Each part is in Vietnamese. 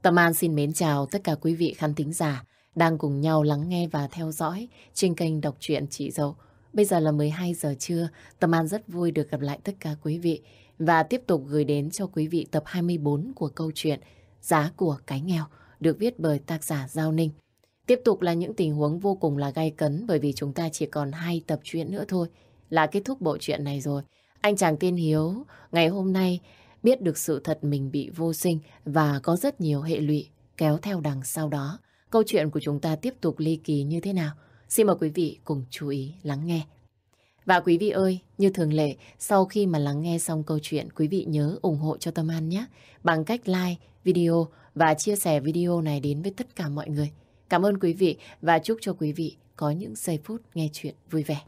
Tâm An xin mến chào tất cả quý vị khán thính giả đang cùng nhau lắng nghe và theo dõi trên kênh đọc truyện Chị Dậu. Bây giờ là 12 giờ trưa, Tâm An rất vui được gặp lại tất cả quý vị và tiếp tục gửi đến cho quý vị tập 24 của câu chuyện Giá của cái nghèo được viết bởi tác giả Giao Ninh. Tiếp tục là những tình huống vô cùng là gay cấn bởi vì chúng ta chỉ còn 2 tập truyện nữa thôi là kết thúc bộ truyện này rồi. Anh chàng tên Hiếu ngày hôm nay biết được sự thật mình bị vô sinh và có rất nhiều hệ lụy kéo theo đằng sau đó. Câu chuyện của chúng ta tiếp tục ly kỳ như thế nào? Xin mời quý vị cùng chú ý lắng nghe. Và quý vị ơi, như thường lệ, sau khi mà lắng nghe xong câu chuyện, quý vị nhớ ủng hộ cho Tâm An nhé, bằng cách like video và chia sẻ video này đến với tất cả mọi người. Cảm ơn quý vị và chúc cho quý vị có những giây phút nghe chuyện vui vẻ.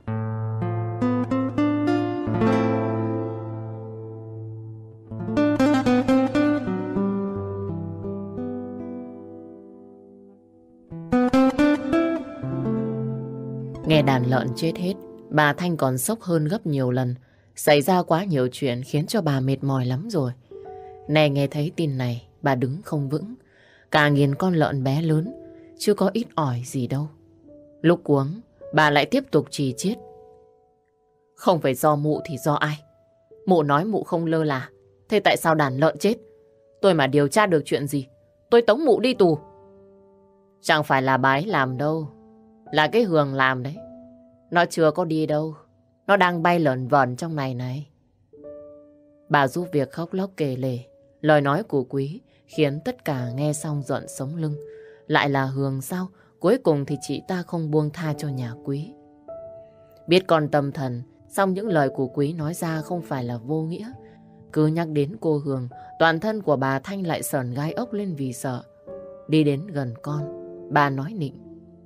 Nghe đàn lợn chết hết, bà Thanh còn sốc hơn gấp nhiều lần. Xảy ra quá nhiều chuyện khiến cho bà mệt mỏi lắm rồi. Nè nghe thấy tin này, bà đứng không vững. Cả nghìn con lợn bé lớn, chưa có ít ỏi gì đâu. Lúc cuống, bà lại tiếp tục chì chiết. Không phải do mụ thì do ai? Mụ nói mụ không lơ là. Thế tại sao đàn lợn chết? Tôi mà điều tra được chuyện gì, tôi tống mụ đi tù. Chẳng phải là bà ấy làm đâu, là cái Hường làm đấy. Nó chưa có đi đâu, nó đang bay lởn vởn trong này này. Bà giúp việc khóc lóc kể lể. Lời nói của Quý khiến tất cả nghe xong giận sống lưng. Lại là Hường sao? Cuối cùng thì chị ta không buông tha cho nhà Quý. Biết con tâm thần, song những lời của Quý nói ra không phải là vô nghĩa. Cứ nhắc đến cô Hường, toàn thân của bà Thanh lại sởn gai ốc lên vì sợ. Đi đến gần con, bà nói nịnh.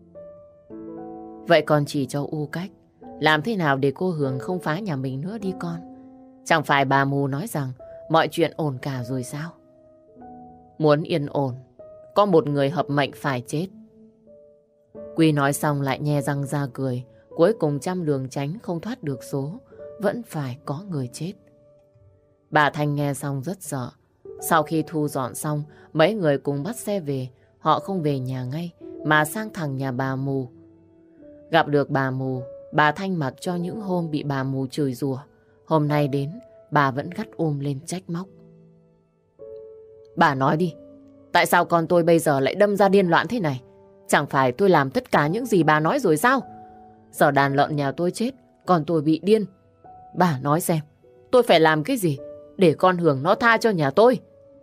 Vậy con chỉ cho U cách, làm thế nào để cô Hường không phá nhà mình nữa đi con? Chẳng phải bà mù nói rằng mọi chuyện ổn cả rồi sao? Muốn yên ổn, có một người hợp mệnh phải chết. Quy nói xong lại nhe răng ra cười. Cuối cùng trăm đường tránh không thoát được số, vẫn phải có người chết. Bà Thanh nghe xong rất sợ. Sau khi thu dọn xong, mấy người cùng bắt xe về. Họ không về nhà ngay, mà sang thẳng nhà bà mù. Gặp được bà mù, bà Thanh mặc cho những hôm bị bà mù chửi rủa. Hôm nay đến, bà vẫn gắt lên trách móc. Bà nói đi, tại sao con tôi bây giờ lại đâm ra điên loạn thế này? Chẳng phải tôi làm tất cả những gì bà nói rồi sao? Giờ đàn lợn nhà tôi chết, còn tôi bị điên. Bà nói xem, tôi phải làm cái gì để con Hường nó tha cho nhà tôi?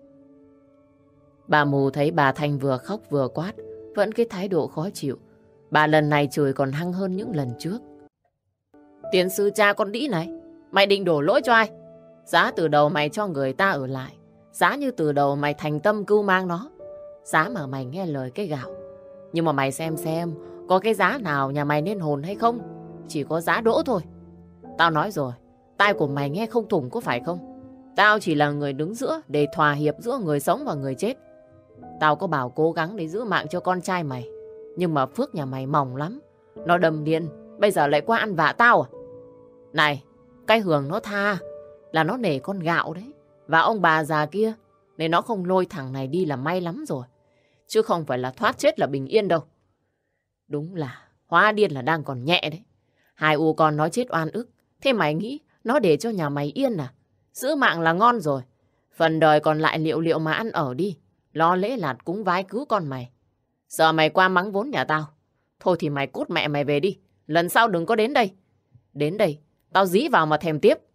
Bà mù thấy bà Thanh vừa khóc vừa quát, vẫn cái thái độ khó chịu. Bà lần này chửi còn hăng hơn những lần trước. Tiến sư cha con đĩ này, mày định đổ lỗi cho ai? Giá từ đầu mày cho người ta ở lại, giá như từ đầu mày thành tâm cưu mang nó, giá mà mày nghe lời cái gạo. Nhưng mà mày xem, có cái giá nào nhà mày nên hồn hay không? Chỉ có giá đỗ thôi. Tao nói rồi, tai của mày nghe không thủng có phải không? Tao chỉ là người đứng giữa để thỏa hiệp giữa người sống và người chết. Tao có bảo cố gắng để giữ mạng cho con trai mày, nhưng mà phước nhà mày mỏng lắm. Nó đâm điên, bây giờ lại qua ăn vạ tao à? Này, cái Hường nó tha là nó nể con gạo đấy. Và ông bà già kia, nên nó không lôi thằng này đi là may lắm rồi. Chứ không phải là thoát chết là bình yên đâu. Đúng là hóa điên là đang còn nhẹ đấy. Hai ù con nó chết oan ức. Thế mày nghĩ nó để cho nhà mày yên à? Giữ mạng là ngon rồi. Phần đời còn lại liệu mà ăn ở đi. Lo lễ lạt cúng vái cứu con mày. Giờ mày qua mắng vốn nhà tao. Thôi thì mày cút mẹ mày về đi. Lần sau đừng có đến đây. Đến đây, tao dí vào mà thèm tiếp.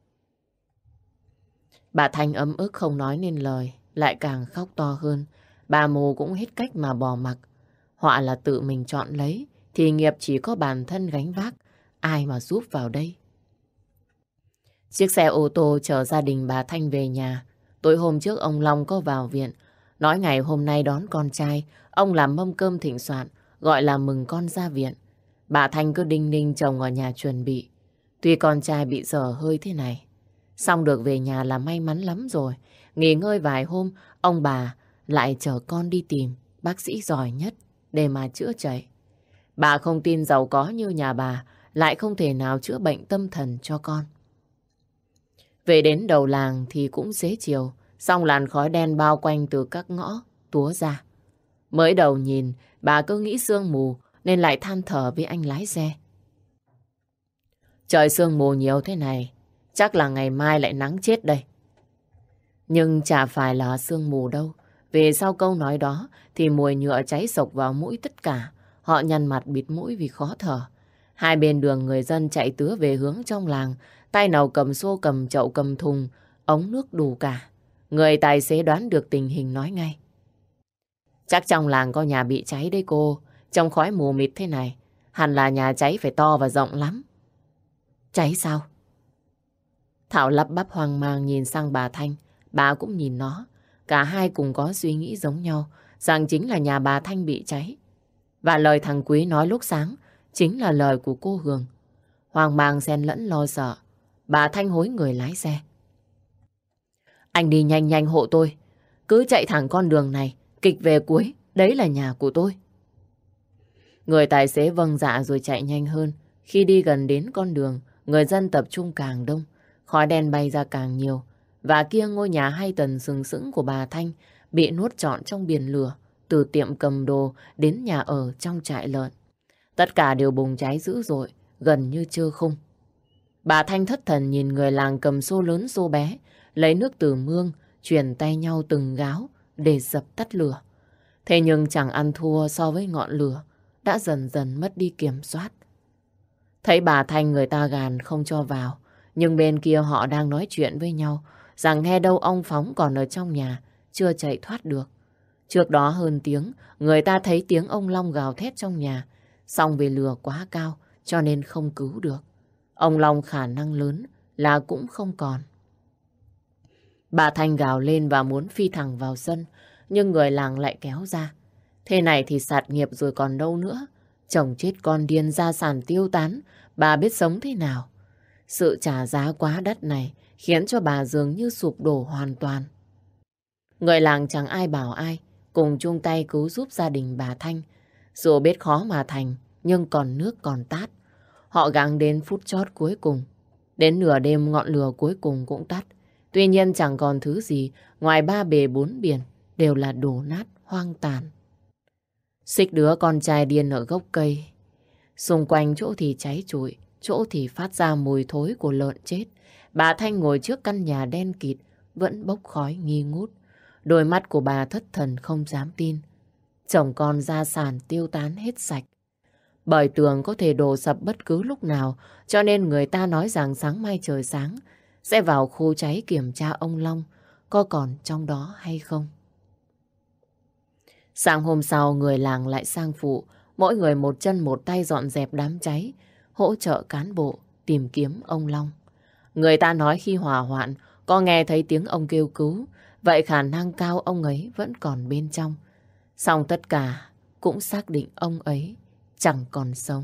Bà Thanh ấm ức không nói nên lời, lại càng khóc to hơn. Bà mù cũng hết cách mà bỏ mặc. Họa là tự mình chọn lấy, thì nghiệp chỉ có bản thân gánh vác. Ai mà giúp vào đây? Chiếc xe ô tô chở gia đình bà Thanh về nhà. Tối hôm trước ông Long có vào viện. Nói ngày hôm nay đón con trai, ông làm mâm cơm thịnh soạn, gọi là mừng con ra viện. Bà Thanh cứ đinh ninh chồng ở nhà chuẩn bị. Tuy con trai bị dở hơi thế này, xong được về nhà là may mắn lắm rồi. Nghỉ ngơi vài hôm, ông bà lại chở con đi tìm bác sĩ giỏi nhất để mà chữa chạy. Bà không tin giàu có như nhà bà lại không thể nào chữa bệnh tâm thần cho con. Về đến đầu làng thì cũng xế chiều, xong làn khói đen bao quanh từ các ngõ túa ra. Mới đầu nhìn, bà cứ nghĩ sương mù nên lại than thở với anh lái xe. Trời sương mù nhiều thế này, chắc là ngày mai lại nắng chết đây. Nhưng chả phải là sương mù đâu. Vì sau câu nói đó thì mùi nhựa cháy sộc vào mũi tất cả. Họ nhăn mặt bịt mũi vì khó thở. Hai bên đường người dân chạy tứa về hướng trong làng. Tay nào cầm xô, cầm chậu, cầm thùng, ống nước đủ cả. Người tài xế đoán được tình hình nói ngay. Chắc trong làng có nhà bị cháy đấy cô. Trong khói mù mịt thế này, hẳn là nhà cháy phải to và rộng lắm. Cháy sao? Thảo lắp bắp hoang mang nhìn sang bà Thanh. Bà cũng nhìn nó. Cả hai cùng có suy nghĩ giống nhau rằng chính là nhà bà Thanh bị cháy. Và lời thằng Quý nói lúc sáng chính là lời của cô Hường. Hoang mang xen lẫn lo sợ, bà Thanh hối người lái xe. Anh đi nhanh nhanh hộ tôi. Cứ chạy thẳng con đường này, kịch về cuối, đấy là nhà của tôi. Người tài xế vâng dạ rồi chạy nhanh hơn. Khi đi gần đến con đường, người dân tập trung càng đông, khói đen bay ra càng nhiều. Và kia ngôi nhà 2 tầng sừng sững của bà Thanh bị nuốt trọn trong biển lửa, từ tiệm cầm đồ đến nhà ở trong trại lợn. Tất cả đều bùng cháy dữ dội, gần như trơ khung. Bà Thanh thất thần nhìn người làng cầm xô lớn xô bé, lấy nước từ mương, truyền tay nhau từng gáo để dập tắt lửa. Thế nhưng chẳng ăn thua so với ngọn lửa, đã dần dần mất đi kiểm soát. Thấy bà Thanh người ta gàn không cho vào, nhưng bên kia họ đang nói chuyện với nhau, rằng nghe đâu ông Phóng còn ở trong nhà, chưa chạy thoát được. Trước đó hơn tiếng, người ta thấy tiếng ông Long gào thét trong nhà, song vì lửa quá cao cho nên không cứu được. Ông Long khả năng lớn là cũng không còn. Bà Thanh gào lên và muốn phi thẳng vào sân, nhưng người làng lại kéo ra. Thế này thì sạt nghiệp rồi còn đâu nữa. Chồng chết con điên, gia sản tiêu tán, bà biết sống thế nào? Sự trả giá quá đắt này khiến cho bà dường như sụp đổ hoàn toàn. Người làng chẳng ai bảo ai, cùng chung tay cứu giúp gia đình bà Thanh. Dù biết khó mà thành, nhưng còn nước còn tát. Họ gắng đến phút chót cuối cùng. Đến nửa đêm ngọn lửa cuối cùng cũng tắt. Tuy nhiên chẳng còn thứ gì ngoài 3 bề 4 biển, đều là đổ nát hoang tàn. Xích đứa con trai điên ở gốc cây. Xung quanh chỗ thì cháy trụi, chỗ thì phát ra mùi thối của lợn chết. Bà Thanh ngồi trước căn nhà đen kịt, vẫn bốc khói nghi ngút. Đôi mắt của bà thất thần không dám tin. Chồng con gia sản tiêu tán hết sạch. Bởi tường có thể đổ sập bất cứ lúc nào, cho nên người ta nói rằng sáng mai trời sáng sẽ vào khu cháy kiểm tra ông Long có còn trong đó hay không. Sáng hôm sau người làng lại sang phụ, mỗi người một chân một tay dọn dẹp đám cháy, hỗ trợ cán bộ tìm kiếm ông Long. Người ta nói khi hỏa hoạn có nghe thấy tiếng ông kêu cứu, vậy khả năng cao ông ấy vẫn còn bên trong. Song tất cả cũng xác định ông ấy chẳng còn sống.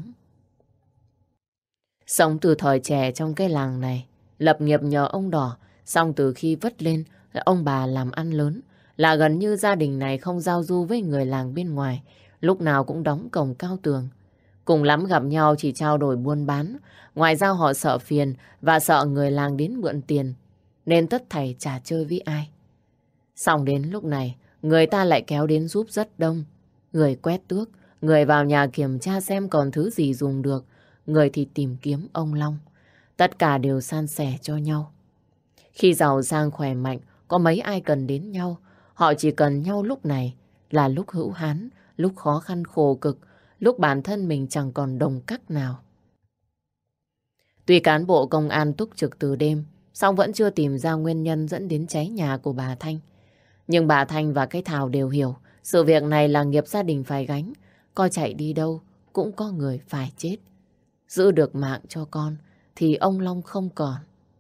Sống từ thời trẻ trong cái làng này, lập nghiệp nhờ ông Đỏ, song từ khi vất lên, ông bà làm ăn lớn, là gần như gia đình này không giao du với người làng bên ngoài, lúc nào cũng đóng cổng cao tường. Cùng lắm gặp nhau chỉ trao đổi buôn bán, ngoài ra họ sợ phiền và sợ người làng đến mượn tiền, nên tất thảy chả chơi với ai. Xong đến lúc này, người ta lại kéo đến giúp rất đông. Người quét tước, người vào nhà kiểm tra xem còn thứ gì dùng được, người thì tìm kiếm ông Long. Tất cả đều san sẻ cho nhau. Khi giàu sang khỏe mạnh, có mấy ai cần đến nhau. Họ chỉ cần nhau lúc này là lúc hữu hán, lúc khó khăn khổ cực, lúc bản thân mình chẳng còn đồng cắc nào. Tuy cán bộ công an túc trực từ đêm, song vẫn chưa tìm ra nguyên nhân dẫn đến cháy nhà của bà Thanh. Nhưng bà Thanh và cái Thảo đều hiểu sự việc này là nghiệp gia đình phải gánh. Coi chạy đi đâu cũng có người phải chết. Giữ được mạng cho con thì ông Long không còn.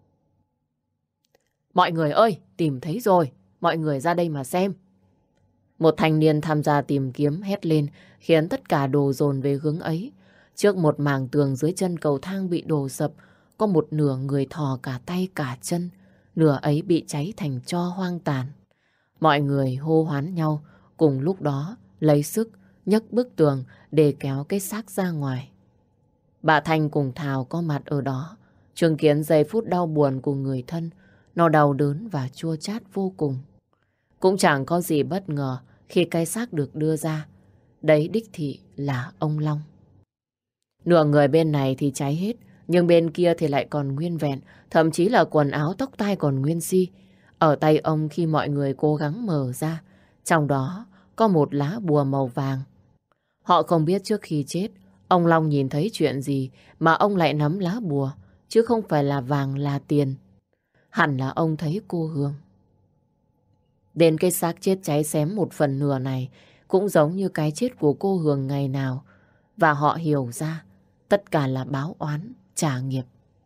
Mọi người ơi, tìm thấy rồi, mọi người ra đây mà xem. Một thanh niên tham gia tìm kiếm hét lên, khiến tất cả đổ dồn về hướng ấy. Trước một mảng tường dưới chân cầu thang bị đổ sập, có một nửa người thò cả tay cả chân, nửa ấy bị cháy thành tro hoang tàn. Mọi người hô hoán nhau, cùng lúc đó lấy sức nhấc bức tường để kéo cái xác ra ngoài. Bà Thanh cùng Thảo có mặt ở đó, chứng kiến giây phút đau buồn của người thân. Nó đau đớn và chua chát vô cùng. Cũng chẳng có gì bất ngờ khi cái xác được đưa ra. Đấy đích thị là ông Long. Nửa người bên này thì cháy hết, nhưng bên kia thì lại còn nguyên vẹn, thậm chí là quần áo tóc tai còn nguyên si. Ở tay ông khi mọi người cố gắng mở ra, trong đó có một lá bùa màu vàng. Họ không biết trước khi chết, ông Long nhìn thấy chuyện gì mà ông lại nắm lá bùa, chứ không phải là vàng là tiền. Hẳn là ông thấy cô Hương. Đến cái xác chết cháy xém 1/4 này cũng giống như cái chết của cô Hương ngày nào. Và họ hiểu ra tất cả là báo oán, trả nghiệp.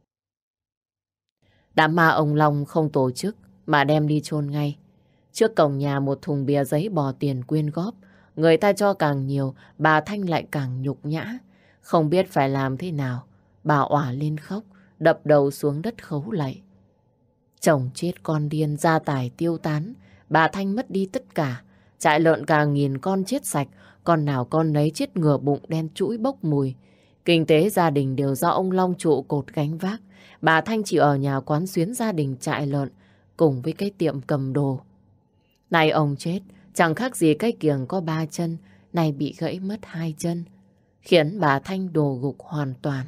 Đám ma ông Long không tổ chức mà đem đi chôn ngay. Trước cổng nhà một thùng bìa giấy bỏ tiền quyên góp. Người ta cho càng nhiều, bà Thanh lại càng nhục nhã. Không biết phải làm thế nào. Bà òa lên khóc, đập đầu xuống đất khấu lạy. Chồng chết con điên, gia tài tiêu tán. Bà Thanh mất đi tất cả. Trại lợn cả 1000 con chết sạch. Con nào con nấy chết ngửa bụng đen trũi bốc mùi. Kinh tế gia đình đều do ông Long trụ cột gánh vác. Bà Thanh chỉ ở nhà quán xuyến gia đình trại lợn cùng với cái tiệm cầm đồ. Này ông chết, chẳng khác gì cái kiềng có 3 chân, này bị gãy mất 2 chân, khiến bà Thanh đổ gục hoàn toàn.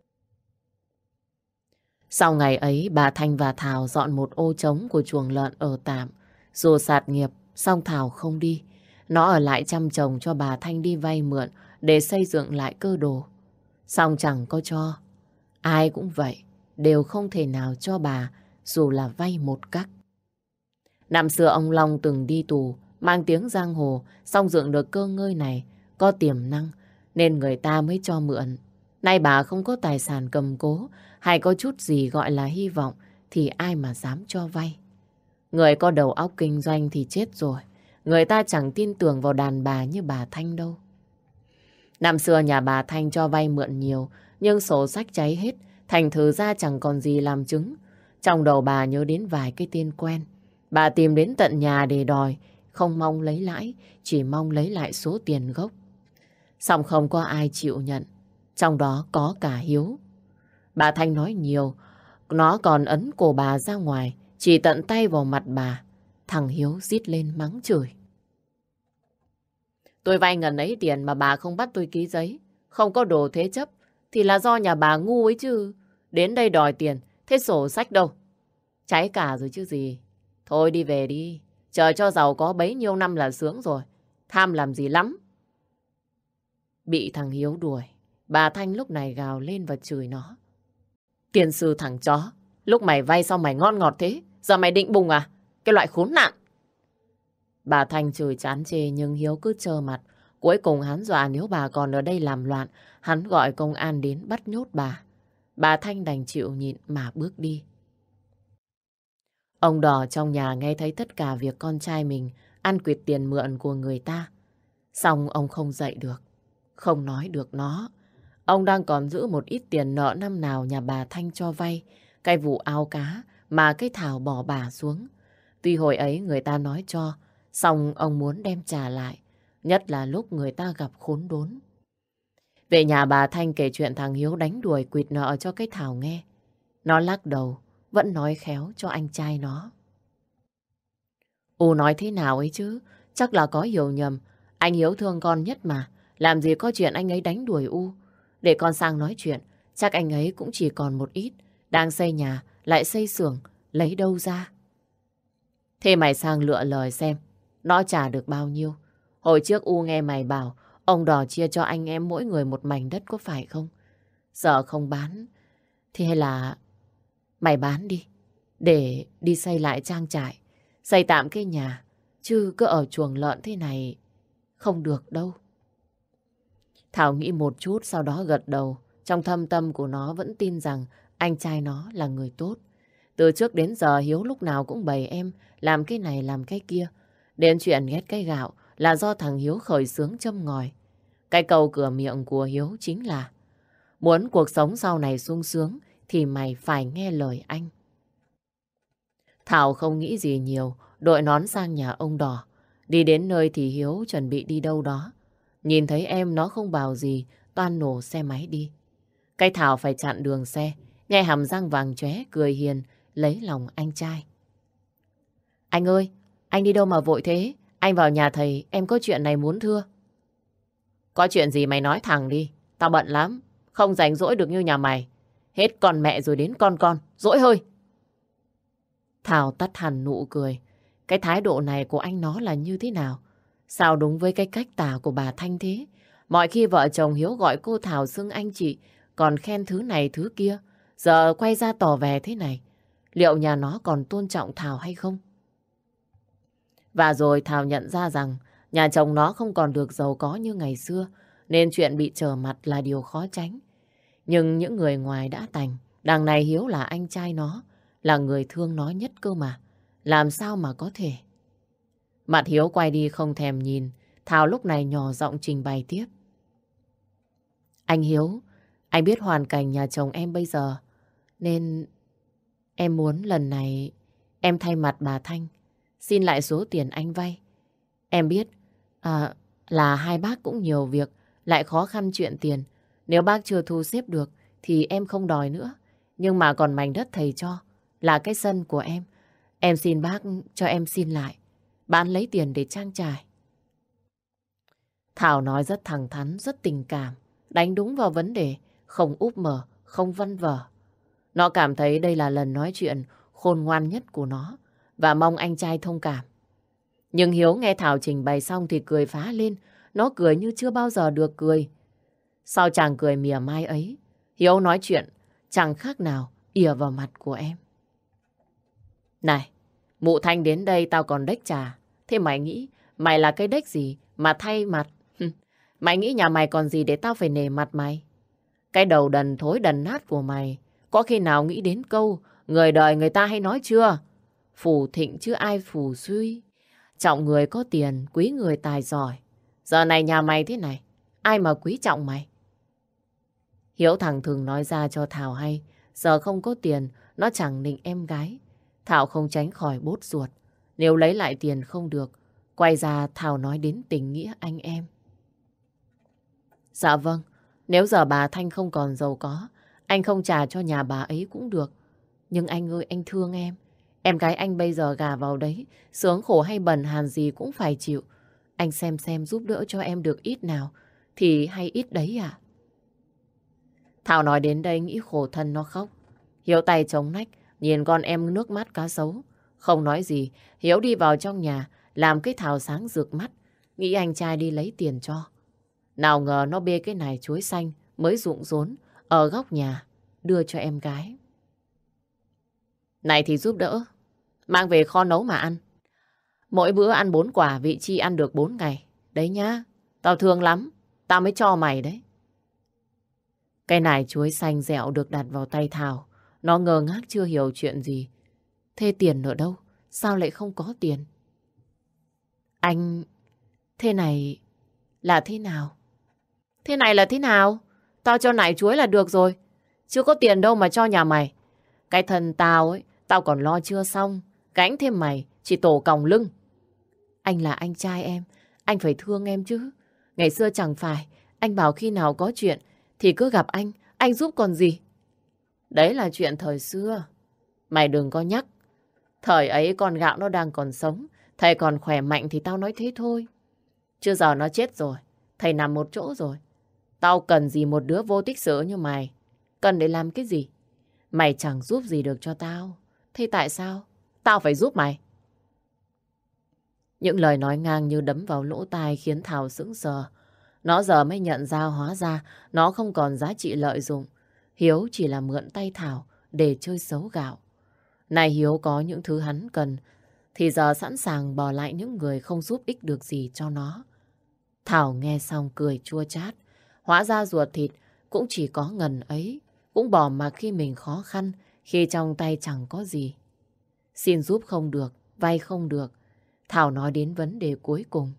Sau ngày ấy, bà Thanh và Thảo dọn một ô trống của chuồng lợn ở tạm. Dù sạt nghiệp, song Thảo không đi. Nó ở lại chăm chồng cho bà Thanh đi vay mượn để xây dựng lại cơ đồ. Song chẳng có cho. Ai cũng vậy, đều không thể nào cho bà dù là vay một cắc. Năm xưa ông Long từng đi tù, mang tiếng giang hồ, song dựng được cơ ngơi này, có tiềm năng, nên người ta mới cho mượn. Nay bà không có tài sản cầm cố, hay có chút gì gọi là hy vọng, thì ai mà dám cho vay. Người có đầu óc kinh doanh thì chết rồi, người ta chẳng tin tưởng vào đàn bà như bà Thanh đâu. Năm xưa nhà bà Thanh cho vay mượn nhiều, nhưng sổ sách cháy hết, thành thử ra chẳng còn gì làm chứng. Trong đầu bà nhớ đến vài cái tên quen. Bà tìm đến tận nhà để đòi, không mong lấy lãi, chỉ mong lấy lại số tiền gốc. Song không có ai chịu nhận, trong đó có cả Hiếu. Bà Thanh nói nhiều, nó còn ấn cổ bà ra ngoài, chỉ tận tay vào mặt bà. Thằng Hiếu rít lên mắng chửi. Tôi vay ngần ấy tiền mà bà không bắt tôi ký giấy, không có đồ thế chấp, thì là do nhà bà ngu ấy chứ. Đến đây đòi tiền, thế sổ sách đâu? Cháy cả rồi chứ gì. Thôi đi về đi, chờ cho giàu có bấy nhiêu năm là sướng rồi. Tham làm gì lắm. Bị thằng Hiếu đuổi, bà Thanh lúc này gào lên và chửi nó. Tiền sư thằng chó, lúc mày vay sao mày ngon ngọt thế? Giờ mày định bùng à? Cái loại khốn nạn. Bà Thanh chửi chán chê nhưng Hiếu cứ trơ mặt. Cuối cùng hắn dọa nếu bà còn ở đây làm loạn, hắn gọi công an đến bắt nhốt bà. Bà Thanh đành chịu nhịn mà bước đi. Ông Đỏ trong nhà nghe thấy tất cả việc con trai mình ăn quỵt tiền mượn của người ta. Xong ông không dậy được, không nói được nó. Ông đang còn giữ một ít tiền nợ năm nào nhà bà Thanh cho vay, cái vụ ao cá mà cái Thảo bỏ bà xuống. Tuy hồi ấy người ta nói cho, xong ông muốn đem trả lại, nhất là lúc người ta gặp khốn đốn. Về nhà bà Thanh kể chuyện thằng Hiếu đánh đuổi quỵt nợ cho cái Thảo nghe. Nó lắc đầu, vẫn nói khéo cho anh trai nó. Nói thế nào ấy chứ, chắc là có hiểu nhầm. Anh Hiếu thương con nhất mà, làm gì có chuyện anh ấy đánh đuổi Để con sang nói chuyện, chắc anh ấy cũng chỉ còn một ít, đang xây nhà, lại xây xưởng, lấy đâu ra. Thế mày sang lựa lời xem, nó trả được bao nhiêu. Hồi trước nghe mày bảo, ông Đỏ chia cho anh em mỗi người một mảnh đất có phải không? Giờ không bán, thì hay là mày bán đi, để đi xây lại trang trại, xây tạm cái nhà, chứ cứ ở chuồng lợn thế này không được đâu. Thảo nghĩ một chút sau đó gật đầu. Trong thâm tâm của nó vẫn tin rằng anh trai nó là người tốt. Từ trước đến giờ Hiếu lúc nào cũng bày em làm cái này làm cái kia. Đến chuyện ghét cái gạo là do thằng Hiếu khởi xướng châm ngòi. Cái câu cửa miệng của Hiếu chính là: muốn cuộc sống sau này sung sướng thì mày phải nghe lời anh. Thảo không nghĩ gì nhiều, đội nón sang nhà ông Đỏ. Đi đến nơi thì Hiếu chuẩn bị đi đâu đó. Nhìn thấy em nó không bảo gì, toan nổ xe máy đi. Cái Thảo phải chặn đường xe, nhai hàm răng vàng chóe cười hiền, lấy lòng anh trai. Anh ơi, anh đi đâu mà vội thế? Anh vào nhà thầy, em có chuyện này muốn thưa. Có chuyện gì mày nói thẳng đi. Tao bận lắm, không rảnh rỗi được như nhà mày. Hết con mẹ rồi đến con, dỗi hơi. Thảo tắt hẳn nụ cười. Cái thái độ này của anh nó là như thế nào? Sao đúng với cái cách tả của bà Thanh thế? Mọi khi vợ chồng Hiếu gọi cô Thảo xưng anh chị, còn khen thứ này thứ kia. Giờ quay ra tỏ vẻ thế này. Liệu nhà nó còn tôn trọng Thảo hay không? Và rồi Thảo nhận ra rằng nhà chồng nó không còn được giàu có như ngày xưa, nên chuyện bị trở mặt là điều khó tránh. Nhưng những người ngoài đã tành, đằng này Hiếu là anh trai nó, là người thương nó nhất cơ mà. Làm sao mà có thể? Mặt Hiếu quay đi không thèm nhìn, Thảo lúc này nhỏ giọng trình bày tiếp. Anh Hiếu, anh biết hoàn cảnh nhà chồng em bây giờ, nên em muốn lần này em thay mặt bà Thanh xin lại số tiền anh vay. Em biết là hai bác cũng nhiều việc, lại khó khăn chuyện tiền. Nếu bác chưa thu xếp được thì em không đòi nữa. Nhưng mà còn mảnh đất thầy cho là cái sân của em. Em xin bác cho em xin lại, bán lấy tiền để trang trải. Thảo nói rất thẳng thắn, rất tình cảm, đánh đúng vào vấn đề, không úp mở, không văn vở. Nó cảm thấy đây là lần nói chuyện khôn ngoan nhất của nó và mong anh trai thông cảm. Nhưng Hiếu nghe Thảo trình bày xong thì cười phá lên. Nó cười như chưa bao giờ được cười. Sau chàng cười mỉa mai ấy, Hiếu nói chuyện chẳng khác nào ỉa vào mặt của em. Này, mụ Thanh đến đây tao còn đếch trà. Thế mày nghĩ mày là cái đếch gì mà thay mặt? Mày nghĩ nhà mày còn gì để tao phải nể mặt mày? Cái đầu đần thối đần nát của mày có khi nào nghĩ đến câu người đời người ta hay nói chưa? Phù thịnh chứ ai phù suy. Trọng người có tiền, quý người tài giỏi. Giờ này nhà mày thế này, ai mà quý trọng mày? Hiếu thẳng thừng nói ra cho Thảo hay, giờ không có tiền, nó chẳng nịnh em gái. Thảo không tránh khỏi bốt ruột. Nếu lấy lại tiền không được, quay ra Thảo nói đến tình nghĩa anh em. Dạ vâng, nếu giờ bà Thanh không còn giàu có, anh không trả cho nhà bà ấy cũng được. Nhưng anh ơi, anh thương em. Em gái anh bây giờ gả vào đấy, sướng khổ hay bần hàn gì cũng phải chịu. Anh xem giúp đỡ cho em được ít nào, thì hay ít đấy à? Thảo nói đến đây nghĩ khổ thân nó khóc. Hiếu tay chống nách, nhìn con em nước mắt cá sấu. Không nói gì, Hiếu đi vào trong nhà, làm cái Thảo sáng rực mắt, nghĩ anh trai đi lấy tiền cho. Nào ngờ nó bê cái nải chuối xanh mới rụng rốn ở góc nhà, đưa cho em gái. Này thì giúp đỡ, mang về kho nấu mà ăn. Mỗi bữa ăn 4 quả, vị chi ăn được 4 ngày. Đấy nhá, tao thương lắm, tao mới cho mày đấy. Cái nải chuối xanh dẻo được đặt vào tay Thảo. Nó ngơ ngác chưa hiểu chuyện gì. Thế tiền ở đâu? Sao lại không có tiền? Anh, thế này là thế nào? Thế này là thế nào? Tao cho nải chuối là được rồi. Chưa có tiền đâu mà cho nhà mày. Cái thân tao ấy, tao còn lo chưa xong. Gánh thêm mày, chỉ tổ còng lưng. Anh là anh trai em, anh phải thương em chứ. Ngày xưa chẳng phải, anh bảo khi nào có chuyện thì cứ gặp anh giúp còn gì. Đấy là chuyện thời xưa. Mày đừng có nhắc. Thời ấy con gạo nó đang còn sống, thầy còn khỏe mạnh thì tao nói thế thôi. Chứ giờ nó chết rồi, thầy nằm một chỗ rồi. Tao cần gì một đứa vô tích sự như mày? Cần để làm cái gì? Mày chẳng giúp gì được cho tao. Thế tại sao tao phải giúp mày? Những lời nói ngang như đấm vào lỗ tai khiến Thảo sững sờ. Nó giờ mới nhận ra hóa ra nó không còn giá trị lợi dụng. Hiếu chỉ là mượn tay Thảo để chơi xấu gạo. Này Hiếu có những thứ hắn cần thì giờ sẵn sàng bỏ lại những người không giúp ích được gì cho nó. Thảo nghe xong cười chua chát. Hóa ra ruột thịt cũng chỉ có ngần ấy, cũng bỏ mặc khi mình khó khăn, khi trong tay chẳng có gì. Xin giúp không được, vay không được. Thảo nói đến vấn đề cuối cùng.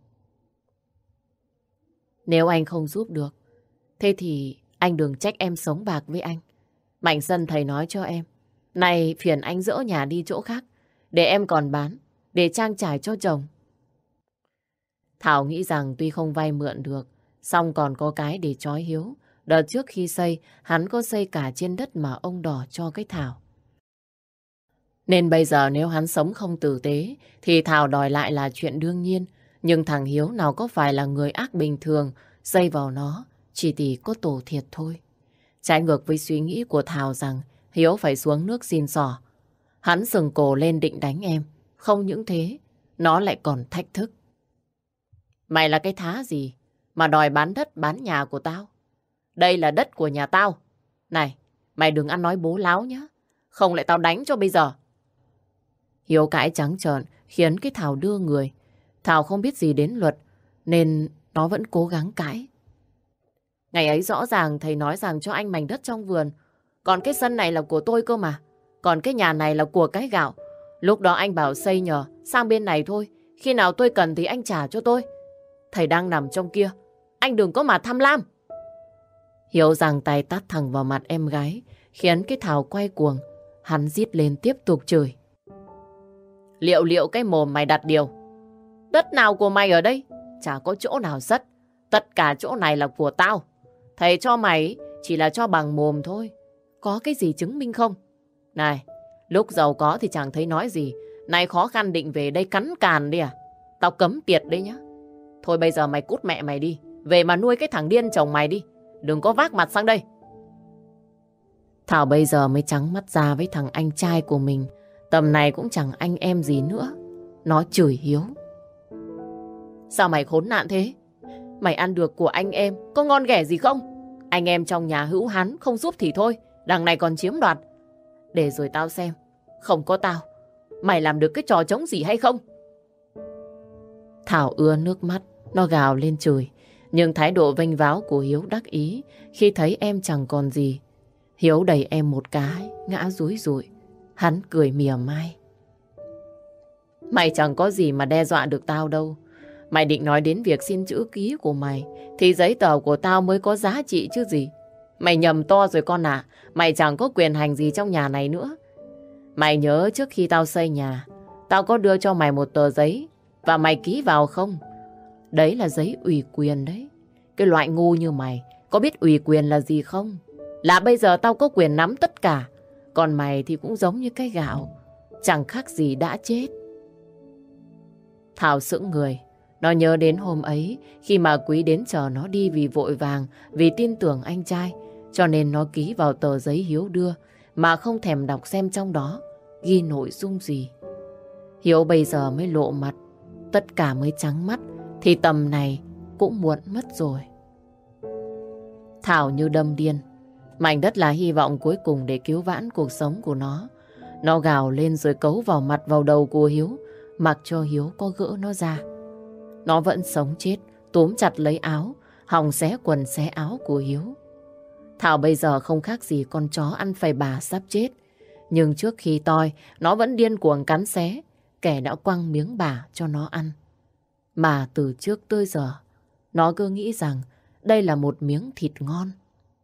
Nếu anh không giúp được, thế thì anh đừng trách em sống bạc với anh. Mạnh dần thầy nói cho em, này phiền anh dỡ nhà đi chỗ khác, để em còn bán, để trang trải cho chồng. Thảo nghĩ rằng tuy không vay mượn được, song còn có cái để trói Hiếu. Đợt trước khi xây, hắn có xây cả trên đất mà ông đỏ cho cái Thảo. Nên bây giờ nếu hắn sống không tử tế, thì Thảo đòi lại là chuyện đương nhiên. Nhưng thằng Hiếu nào có phải là người ác bình thường, dây vào nó chỉ thì có tổ thiệt thôi. Trái ngược với suy nghĩ của Thảo rằng Hiếu phải xuống nước xin xỏ. Hắn sừng cổ lên định đánh em. Không những thế, nó lại còn thách thức. Mày là cái thá gì mà đòi bán đất bán nhà của tao? Đây là đất của nhà tao. Này, mày đừng ăn nói bố láo nhá. Không lại tao đánh cho bây giờ. Hiếu cãi trắng trợn khiến cái Thảo đưa người. Thảo không biết gì đến luật nên nó vẫn cố gắng cãi. Ngày ấy rõ ràng thầy nói rằng cho anh mảnh đất trong vườn. Còn cái sân này là của tôi cơ mà. Còn cái nhà này là của cái gạo. Lúc đó anh bảo xây nhờ sang bên này thôi. Khi nào tôi cần thì anh trả cho tôi. Thầy đang nằm trong kia. Anh đừng có mà tham lam. Hiếu giằng tay tát thẳng vào mặt em gái, khiến cái Thảo quay cuồng. Hắn rít lên tiếp tục chửi. Liệu cái mồm mày đặt điều. Đất nào của mày ở đây? Chả có chỗ nào sất. Tất cả chỗ này là của tao. Thầy cho mày chỉ là cho bằng mồm thôi. Có cái gì chứng minh không? Này, lúc giàu có thì chẳng thấy nói gì. Nay khó khăn định về đây cắn càn đi à? Tao cấm tiệt đấy nhá. Thôi bây giờ mày cút mẹ mày đi. Về mà nuôi cái thằng điên chồng mày đi. Đừng có vác mặt sang đây. Thảo bây giờ mới trắng mắt ra với thằng anh trai của mình. Tầm này cũng chẳng anh em gì nữa. Nó chửi Hiếu. Sao mày khốn nạn thế? Mày ăn được của anh em có ngon ghẻ gì không? Anh em trong nhà hữu hắn không giúp thì thôi. Đằng này còn chiếm đoạt. Để rồi tao xem. Không có tao, mày làm được cái trò trống gì hay không? Thảo ứa nước mắt. Nó gào lên chửi. Nhưng thái độ vênh váo của Hiếu đắc ý khi thấy em chẳng còn gì. Hiếu đẩy em một cái, ngã rúi rụi. Hắn cười mỉa mai. Mày chẳng có gì mà đe dọa được tao đâu. Mày định nói đến việc xin chữ ký của mày thì giấy tờ của tao mới có giá trị chứ gì. Mày nhầm to rồi con ạ. Mày chẳng có quyền hành gì trong nhà này nữa. Mày nhớ trước khi tao xây nhà, tao có đưa cho mày một tờ giấy và mày ký vào không? Đấy là giấy ủy quyền đấy. Cái loại ngu như mày có biết ủy quyền là gì không? Là bây giờ tao có quyền nắm tất cả. Còn mày thì cũng giống như cái gạo, chẳng khác gì đã chết. Thảo sững người. Nó nhớ đến hôm ấy khi mà Quý đến chờ nó đi vì vội vàng, vì tin tưởng anh trai. Cho nên nó ký vào tờ giấy Hiếu đưa mà không thèm đọc xem trong đó ghi nội dung gì. Hiếu bây giờ mới lộ mặt, tất cả mới trắng mắt thì tầm này cũng muộn mất rồi. Thảo như đâm điên. Mảnh đất là hy vọng cuối cùng để cứu vãn cuộc sống của nó. Nó gào lên rồi cấu vào mặt vào đầu của Hiếu, mặc cho Hiếu có gỡ nó ra. Nó vẫn sống chết, túm chặt lấy áo, hòng xé quần xé áo của Hiếu. Thảo bây giờ không khác gì con chó ăn phải bà sắp chết. Nhưng trước khi toi, nó vẫn điên cuồng cắn xé kẻ đã quăng miếng bà cho nó ăn. Mà từ trước tới giờ, nó cứ nghĩ rằng đây là một miếng thịt ngon.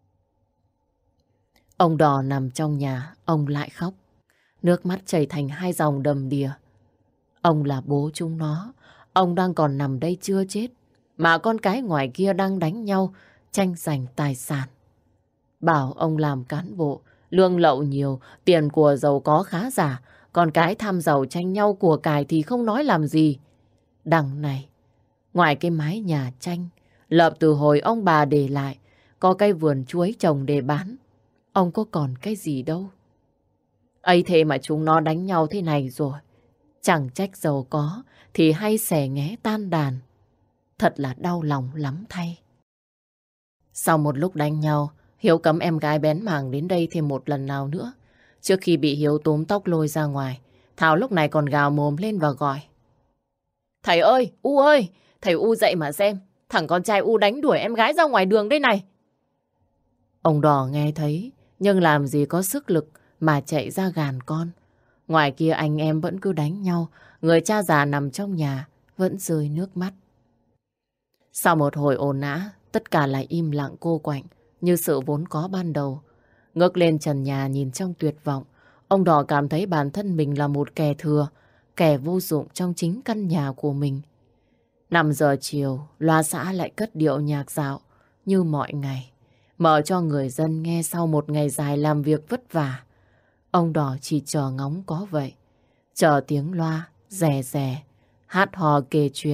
Ông Đò nằm trong nhà, ông lại khóc. Nước mắt chảy thành hai dòng đầm đìa. Ông là bố chúng nó, ông đang còn nằm đây chưa chết. Mà con cái ngoài kia đang đánh nhau, tranh giành tài sản. Bảo ông làm cán bộ, lương lậu nhiều, tiền của giàu có khá giả. Còn cái tham giàu tranh nhau của cải thì không nói làm gì. Đằng này, ngoài cái mái nhà tranh, lợp từ hồi ông bà để lại, có cây vườn chuối trồng để bán. Ông có còn cái gì đâu. Ấy thế mà chúng nó đánh nhau thế này rồi. Chẳng trách giàu có thì hay xẻ nghé tan đàn. Thật là đau lòng lắm thay. Sau một lúc đánh nhau, Hiếu cấm em gái bén mảng đến đây thêm một lần nào nữa. Trước khi bị Hiếu túm tóc lôi ra ngoài, Thảo lúc này còn gào mồm lên và gọi. Thầy ơi, U ơi, thầy U dậy mà xem. Thằng con trai U đánh đuổi em gái ra ngoài đường đây này. Ông Đò nghe thấy, nhưng làm gì có sức lực mà chạy ra gàn con. Ngoài kia anh em vẫn cứ đánh nhau, người cha già nằm trong nhà vẫn rơi nước mắt. Sau một hồi ồn ào, tất cả lại im lặng cô quạnh như sự vốn có ban đầu. Ngước lên trần nhà nhìn trong tuyệt vọng, ông Đò cảm thấy bản thân mình là một kẻ thừa, kẻ vô dụng trong chính căn nhà của mình. 5 giờ chiều, loa xã lại cất điệu nhạc dạo như mọi ngày, mở cho người dân nghe sau một ngày dài làm việc vất vả. Ông Đò chỉ chờ ngóng có vậy, chờ tiếng loa rè rè, hát hò kể chuyện,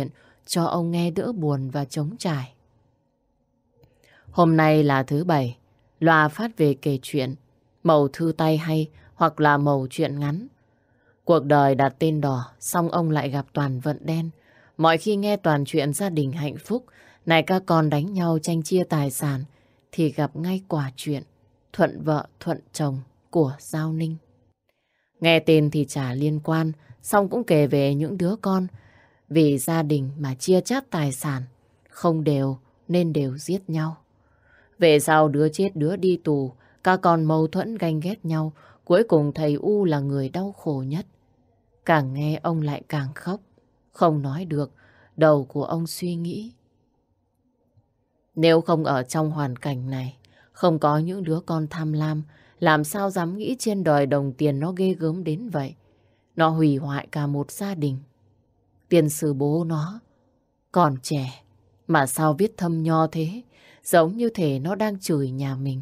cho ông nghe đỡ buồn và trống trải. Hôm nay là thứ Bảy, loa phát về kể chuyện, mẩu thư tay hay hoặc là mẩu chuyện ngắn. Cuộc đời đặt tên đỏ, xong ông lại gặp toàn vận đen. Mọi khi nghe toàn chuyện gia đình hạnh phúc, này các con đánh nhau tranh chia tài sản, thì gặp ngay quả chuyện thuận vợ thuận chồng của Giao Ninh. Nghe tên thì chả liên quan, xong cũng kể về những đứa con vì gia đình mà chia chác tài sản, không đều nên đều giết nhau. Về sau đứa chết đứa đi tù, các con mâu thuẫn ganh ghét nhau, cuối cùng thầy U là người đau khổ nhất. Càng nghe ông lại càng khóc, không nói được, đầu của ông suy nghĩ. Nếu không ở trong hoàn cảnh này, không có những đứa con tham lam, làm sao dám nghĩ trên đời đồng tiền nó ghê gớm đến vậy. Nó hủy hoại cả một gia đình. Tiền sử bố nó còn trẻ, mà sao viết thâm nho thế, giống như thể nó đang chửi nhà mình.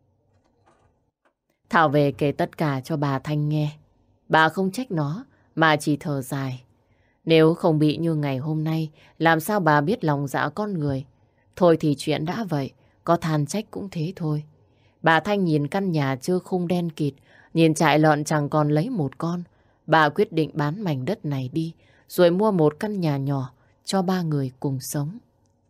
Thảo về kể tất cả cho bà Thanh nghe. Bà không trách nó, mà chỉ thở dài. Nếu không bị như ngày hôm nay, làm sao bà biết lòng dạ con người. Thôi thì chuyện đã vậy, có than trách cũng thế thôi. Bà Thanh nhìn căn nhà trơ khung đen kịt, nhìn trại lợn chẳng còn lấy một con. Bà quyết định bán mảnh đất này đi, rồi mua một căn nhà nhỏ cho ba người cùng sống.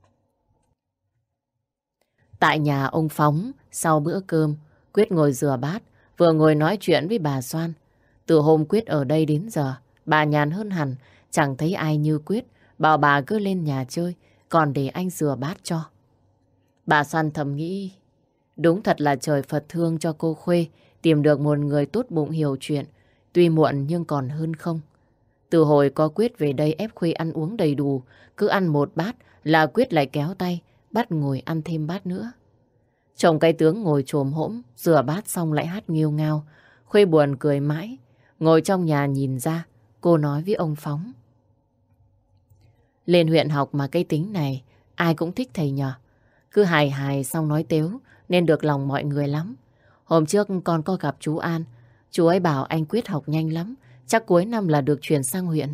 Tại nhà ông Phóng, sau bữa cơm, Quyết ngồi rửa bát, vừa ngồi nói chuyện với bà Soan. Từ hôm Quyết ở đây đến giờ, bà nhàn hơn hẳn, chẳng thấy ai như Quyết, bảo bà cứ lên nhà chơi, còn để anh rửa bát cho. Bà Soan thầm nghĩ, đúng thật là trời Phật thương cho cô Khuê, tìm được một người tốt bụng hiểu chuyện, tuy muộn nhưng còn hơn không. Từ hồi có Quyết về đây ép Khuê ăn uống đầy đủ, cứ ăn một bát là Quyết lại kéo tay, bắt ngồi ăn thêm bát nữa. Chồng cái tướng ngồi chồm hỗn, rửa bát xong lại hát nghêu ngao. Khuê buồn cười mãi, ngồi trong nhà nhìn ra, cô nói với ông Phóng. Lên huyện học mà cái tính này, ai cũng thích thầy nhờ. Cứ hài hài xong nói tếu, nên được lòng mọi người lắm. Hôm trước con có gặp chú An, chú ấy bảo anh Quyết học nhanh lắm, chắc cuối năm là được chuyển sang huyện.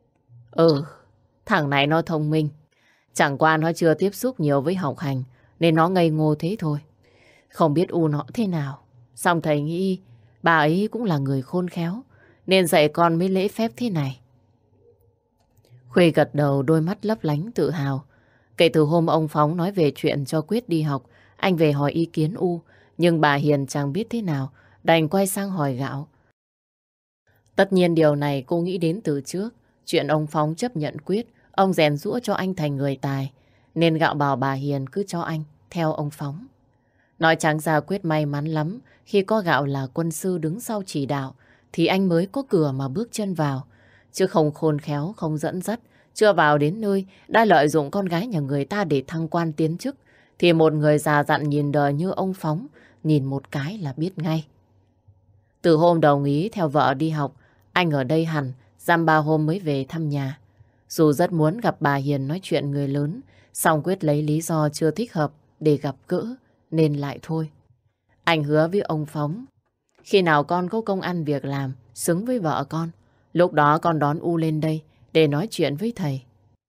Thằng này nó thông minh. Chẳng qua nó chưa tiếp xúc nhiều với học hành, nên nó ngây ngô thế thôi. Không biết U nó thế nào. Xong thầy nghĩ bà ấy cũng là người khôn khéo, nên dạy con mới lễ phép thế này. Khuê gật đầu, đôi mắt lấp lánh tự hào. Kể từ hôm ông Phóng nói về chuyện cho Quyết đi học, anh về hỏi ý kiến U, nhưng bà Hiền chẳng biết thế nào, đành quay sang hỏi Gạo. Tất nhiên điều này cô nghĩ đến từ trước. Chuyện ông Phóng chấp nhận Quyết, ông rèn giũa cho anh thành người tài, nên Gạo bảo bà Hiền cứ cho anh theo ông Phóng. Nói trắng ra Quyết may mắn lắm, khi có Gạo là quân sư đứng sau chỉ đạo, thì anh mới có cửa mà bước chân vào. Chứ không khôn khéo, không dẫn dắt, chưa vào đến nơi, đã lợi dụng con gái nhà người ta để thăng quan tiến chức, thì một người già dặn nhìn đời như ông Phóng, nhìn một cái là biết ngay. Từ hôm đồng ý theo vợ đi học, anh ở đây hẳn, dăm ba hôm mới về thăm nhà. Dù rất muốn gặp bà Hiền nói chuyện người lớn, song Quyết lấy lý do chưa thích hợp để gặp gỡ, nên lại thôi. Anh hứa với ông Phóng, khi nào con có công ăn việc làm, xứng với vợ con, lúc đó con đón U lên đây để nói chuyện với thầy.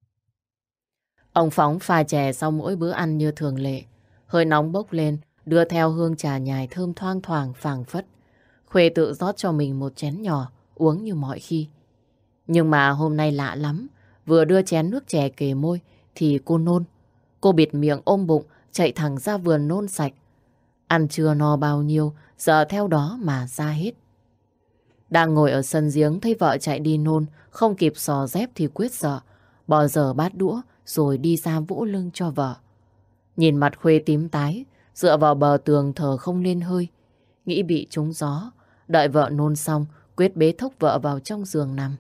Ông Phóng pha chè sau mỗi bữa ăn như thường lệ. Hơi nóng bốc lên, đưa theo hương trà nhài thơm thoang thoảng phảng phất. Khuê tự rót cho mình một chén nhỏ, uống như mọi khi. Nhưng mà hôm nay lạ lắm, vừa đưa chén nước chè kề môi thì cô nôn. Cô bịt miệng ôm bụng, chạy thẳng ra vườn nôn sạch. Ăn chưa no bao nhiêu, giờ theo đó mà ra hết. Đang ngồi ở sân giếng thấy vợ chạy đi nôn, không kịp xò dép thì Quyết sợ, bỏ dở bát đũa rồi đi ra vỗ lưng cho vợ. Nhìn mặt Khuê tím tái, dựa vào bờ tường thở không lên hơi, nghĩ bị trúng gió. Đợi vợ nôn xong, Quyết bế thốc vợ vào trong giường nằm.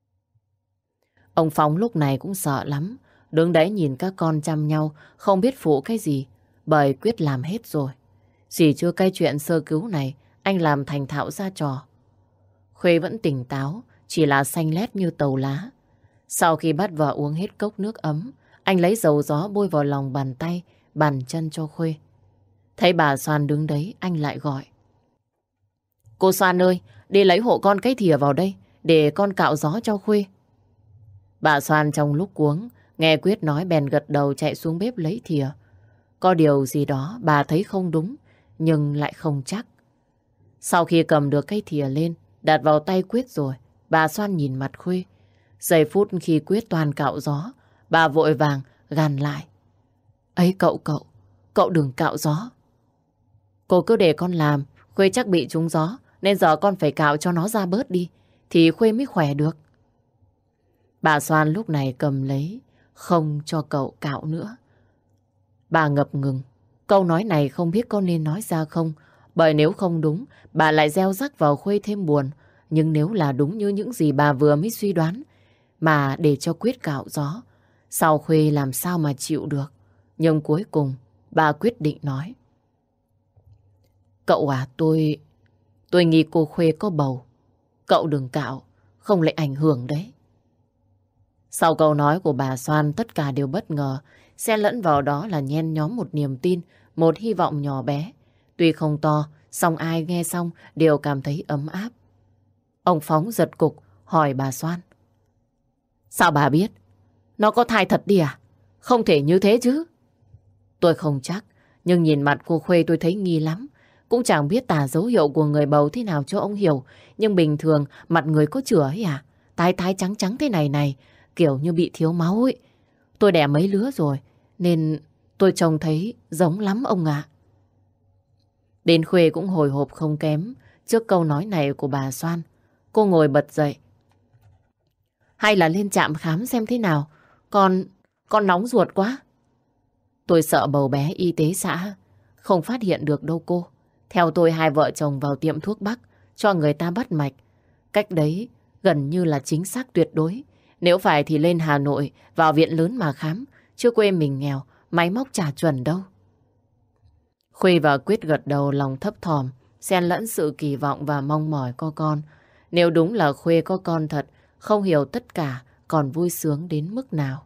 Ông Phóng lúc này cũng sợ lắm, đứng đấy nhìn các con chăm nhau, không biết phụ cái gì, bởi Quyết làm hết rồi. Chỉ chưa cái chuyện sơ cứu này, anh làm thành thạo ra trò. Khuê vẫn tỉnh táo, chỉ là xanh lét như tàu lá. Sau khi bắt vợ uống hết cốc nước ấm, anh lấy dầu gió bôi vào lòng bàn tay, bàn chân cho Khuê. Thấy bà Soan đứng đấy, anh lại gọi. Cô Soan ơi, đi lấy hộ con cái thìa vào đây, để con cạo gió cho Khuê. Bà Soan trong lúc cuống, Nghe Quyết nói bèn gật đầu chạy xuống bếp lấy thìa. Có điều gì đó bà thấy không đúng, nhưng lại không chắc. Sau khi cầm được cái thìa lên, đặt vào tay Quyết rồi, bà xoan nhìn mặt Khuê. Giây phút khi Quyết toàn cạo gió, bà vội vàng gằn lại. Ấy cậu đừng cạo gió. Cô cứ để con làm, Khuê chắc bị trúng gió, nên giờ con phải cạo cho nó ra bớt đi, thì Khuê mới khỏe được. Bà Xoan lúc này cầm lấy, không cho cậu cạo nữa. Bà ngập ngừng, câu nói này không biết có nên nói ra không, bởi nếu không đúng, bà lại gieo rắc vào Khuê thêm buồn. Nhưng nếu là đúng như những gì bà vừa mới suy đoán, mà để cho Quyết cạo gió, sau Khuê làm sao mà chịu được. Nhưng cuối cùng, bà quyết định nói. Cậu à, tôi nghĩ cô Khuê có bầu. Cậu đừng cạo, không lại ảnh hưởng đấy. Sau câu nói của bà Xoan, tất cả đều bất ngờ. Xen lẫn vào đó là nhen nhóm một niềm tin, một hy vọng nhỏ bé. Tuy không to, song ai nghe xong đều cảm thấy ấm áp. Ông Phóng giật cục hỏi bà Xoan. Sao bà biết? Nó có thai thật đi à? Không thể như thế chứ. Tôi không chắc, nhưng nhìn mặt cô Khuê tôi thấy nghi lắm. Cũng chẳng biết tả dấu hiệu của người bầu thế nào cho ông hiểu. Nhưng bình thường mặt người có chửa ấy à? Tái tái trắng trắng thế này này, kiểu như bị thiếu máu ấy. Tôi đẻ mấy lứa rồi, nên tôi trông thấy giống lắm ông ạ. Đến Khuê cũng hồi hộp không kém trước câu nói này của bà Xoan. Cô ngồi bật dậy. Hay là lên trạm khám xem thế nào? Con nóng ruột quá. Tôi sợ bầu bé y tế xã không phát hiện được đâu cô. Theo tôi, hai vợ chồng vào tiệm thuốc bắc cho người ta bắt mạch. Cách đấy gần như là chính xác tuyệt đối. Nếu phải thì lên Hà Nội vào viện lớn mà khám. Chứ quê mình nghèo, máy móc chả chuẩn đâu. Khuê và Quyết gật đầu lòng thấp thỏm, xen lẫn sự kỳ vọng và mong mỏi có con. Nếu đúng là Khuê có con thật, không hiểu tất cả còn vui sướng đến mức nào.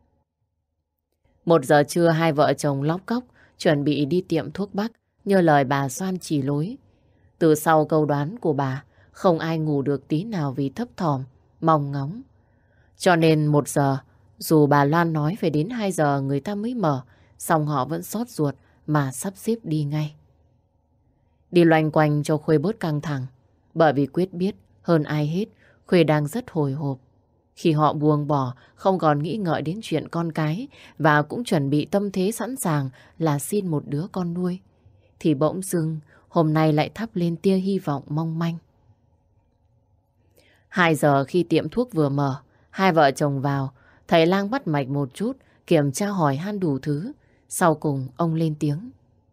1 giờ trưa hai vợ chồng lóc cóc chuẩn bị đi tiệm thuốc bắc như lời bà Xoan chỉ lối. Từ sau câu đoán của bà, không ai ngủ được tí nào vì thấp thỏm, mong ngóng. Cho nên 1 giờ, dù bà Loan nói phải đến 2 giờ người ta mới mở, song họ vẫn xót ruột mà sắp xếp đi ngay. Đi loanh quanh cho Khuê bớt căng thẳng, bởi vì Quyết biết hơn ai hết Khuê đang rất hồi hộp. Khi họ buông bỏ, không còn nghĩ ngợi đến chuyện con cái và cũng chuẩn bị tâm thế sẵn sàng là xin một đứa con nuôi, thì bỗng dưng hôm nay lại thắp lên tia hy vọng mong manh. 2 giờ khi tiệm thuốc vừa mở, hai vợ chồng vào, thầy lang bắt mạch một chút, kiểm tra hỏi han đủ thứ. Sau cùng ông lên tiếng.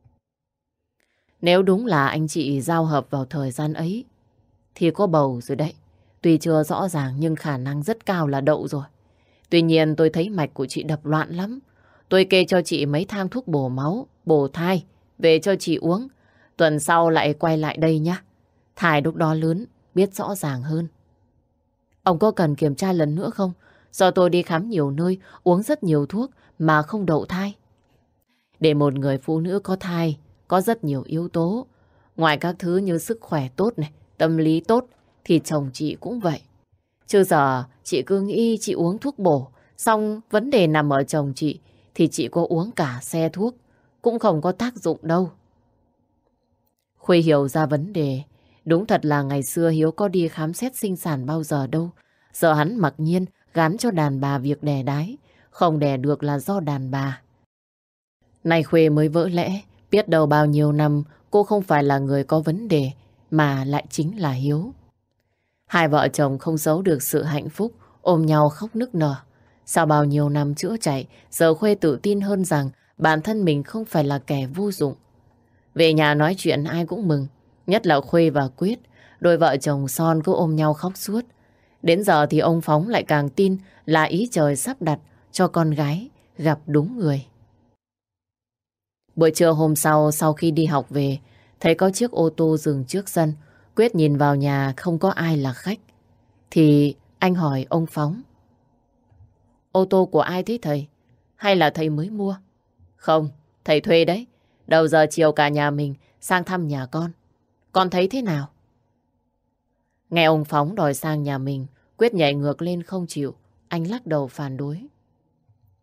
Nếu đúng là anh chị giao hợp vào thời gian ấy, thì có bầu rồi đấy. Tuy chưa rõ ràng nhưng khả năng rất cao là đậu rồi. Tuy nhiên tôi thấy mạch của chị đập loạn lắm. Tôi kê cho chị mấy thang thuốc bổ máu, bổ thai, về cho chị uống. Tuần sau lại quay lại đây nhá. Thai lúc đó lớn, biết rõ ràng hơn. Ông có cần kiểm tra lần nữa không? Do tôi đi khám nhiều nơi, uống rất nhiều thuốc mà không đậu thai. Để một người phụ nữ có thai, có rất nhiều yếu tố. Ngoài các thứ như sức khỏe tốt này, tâm lý tốt, thì chồng chị cũng vậy. Chứ giờ chị cứ nghĩ chị uống thuốc bổ, xong vấn đề nằm ở chồng chị, thì chị có uống cả xe thuốc, cũng không có tác dụng đâu. Khuê hiểu ra vấn đề. Đúng thật là ngày xưa Hiếu có đi khám xét sinh sản bao giờ đâu. Giờ hắn mặc nhiên gán cho đàn bà việc đẻ đái. Không đẻ được là do đàn bà. Nay Khuê mới vỡ lẽ. Biết đâu bao nhiêu năm cô không phải là người có vấn đề, mà lại chính là Hiếu. Hai vợ chồng không giấu được sự hạnh phúc, ôm nhau khóc nức nở. Sau bao nhiêu năm chữa chạy, giờ Khuê tự tin hơn rằng bản thân mình không phải là kẻ vô dụng. Về nhà nói chuyện ai cũng mừng, nhất là Khuê và Quyết. Đôi vợ chồng son cứ ôm nhau khóc suốt. Đến giờ thì ông Phóng lại càng tin là ý trời sắp đặt cho con gái gặp đúng người. Buổi trưa hôm sau khi đi học về, thấy có chiếc ô tô dừng trước sân. Quyết nhìn vào nhà không có ai là khách, thì anh hỏi ông Phóng. Ô tô của ai thế thầy? Hay là thầy mới mua? Không, thầy thuê đấy. Đầu giờ chiều cả nhà mình sang thăm nhà con. Con thấy thế nào? Nghe ông Phóng đòi sang nhà mình, Quyết nhảy ngược lên không chịu. Anh lắc đầu phản đối.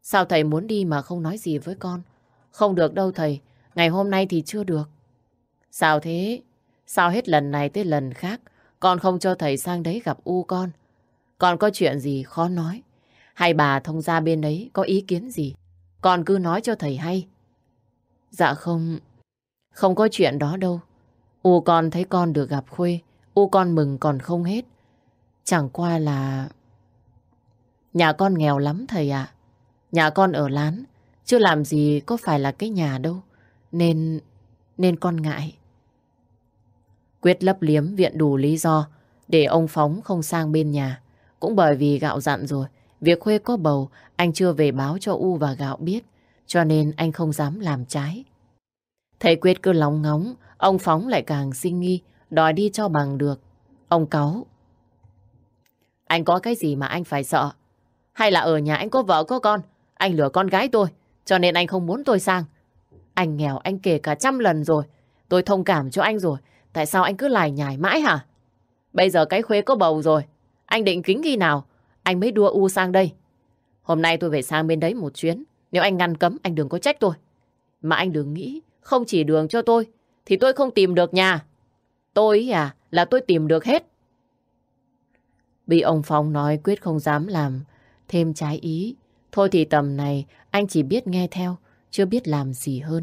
Sao thầy muốn đi mà không nói gì với con? Không được đâu thầy, ngày hôm nay thì chưa được. Sao thế? Sao hết lần này tới lần khác con không cho thầy sang đấy gặp U con? Con có chuyện gì khó nói? Hay bà thông gia bên đấy có ý kiến gì? Con cứ nói cho thầy hay. Dạ không, không có chuyện đó đâu. U con thấy con được gặp Khuê, U con mừng còn không hết. Chẳng qua là... Nhà con nghèo lắm thầy ạ. Nhà con ở lán, chứ làm gì có phải là cái nhà đâu. Nên con ngại. Quyết lấp liếm viện đủ lý do để ông Phóng không sang bên nhà. Cũng bởi vì Gạo dặn rồi, việc Khuê có bầu anh chưa về báo cho U và Gạo biết, cho nên anh không dám làm trái. Thấy Quyết cứ lóng ngóng, ông Phóng lại càng sinh nghi, đòi đi cho bằng được. Ông cáu. Anh có cái gì mà anh phải sợ? Hay là ở nhà anh có vợ có con, anh lừa con gái tôi, cho nên anh không muốn tôi sang? Anh nghèo anh kể cả 100 lần rồi, tôi thông cảm cho anh rồi. Tại sao anh cứ lải nhải mãi hả? Bây giờ cái Khuê có bầu rồi, anh định kính khi nào anh mới đua U sang đây? Hôm nay tôi phải sang bên đấy một chuyến. Nếu anh ngăn cấm, anh đừng có trách tôi. Mà anh đừng nghĩ không chỉ đường cho tôi thì tôi không tìm được nhà. Tôi là tôi tìm được hết. Bị ông Phong nói, Quyết không dám làm thêm trái ý. Thôi thì tầm này anh chỉ biết nghe theo, chưa biết làm gì hơn.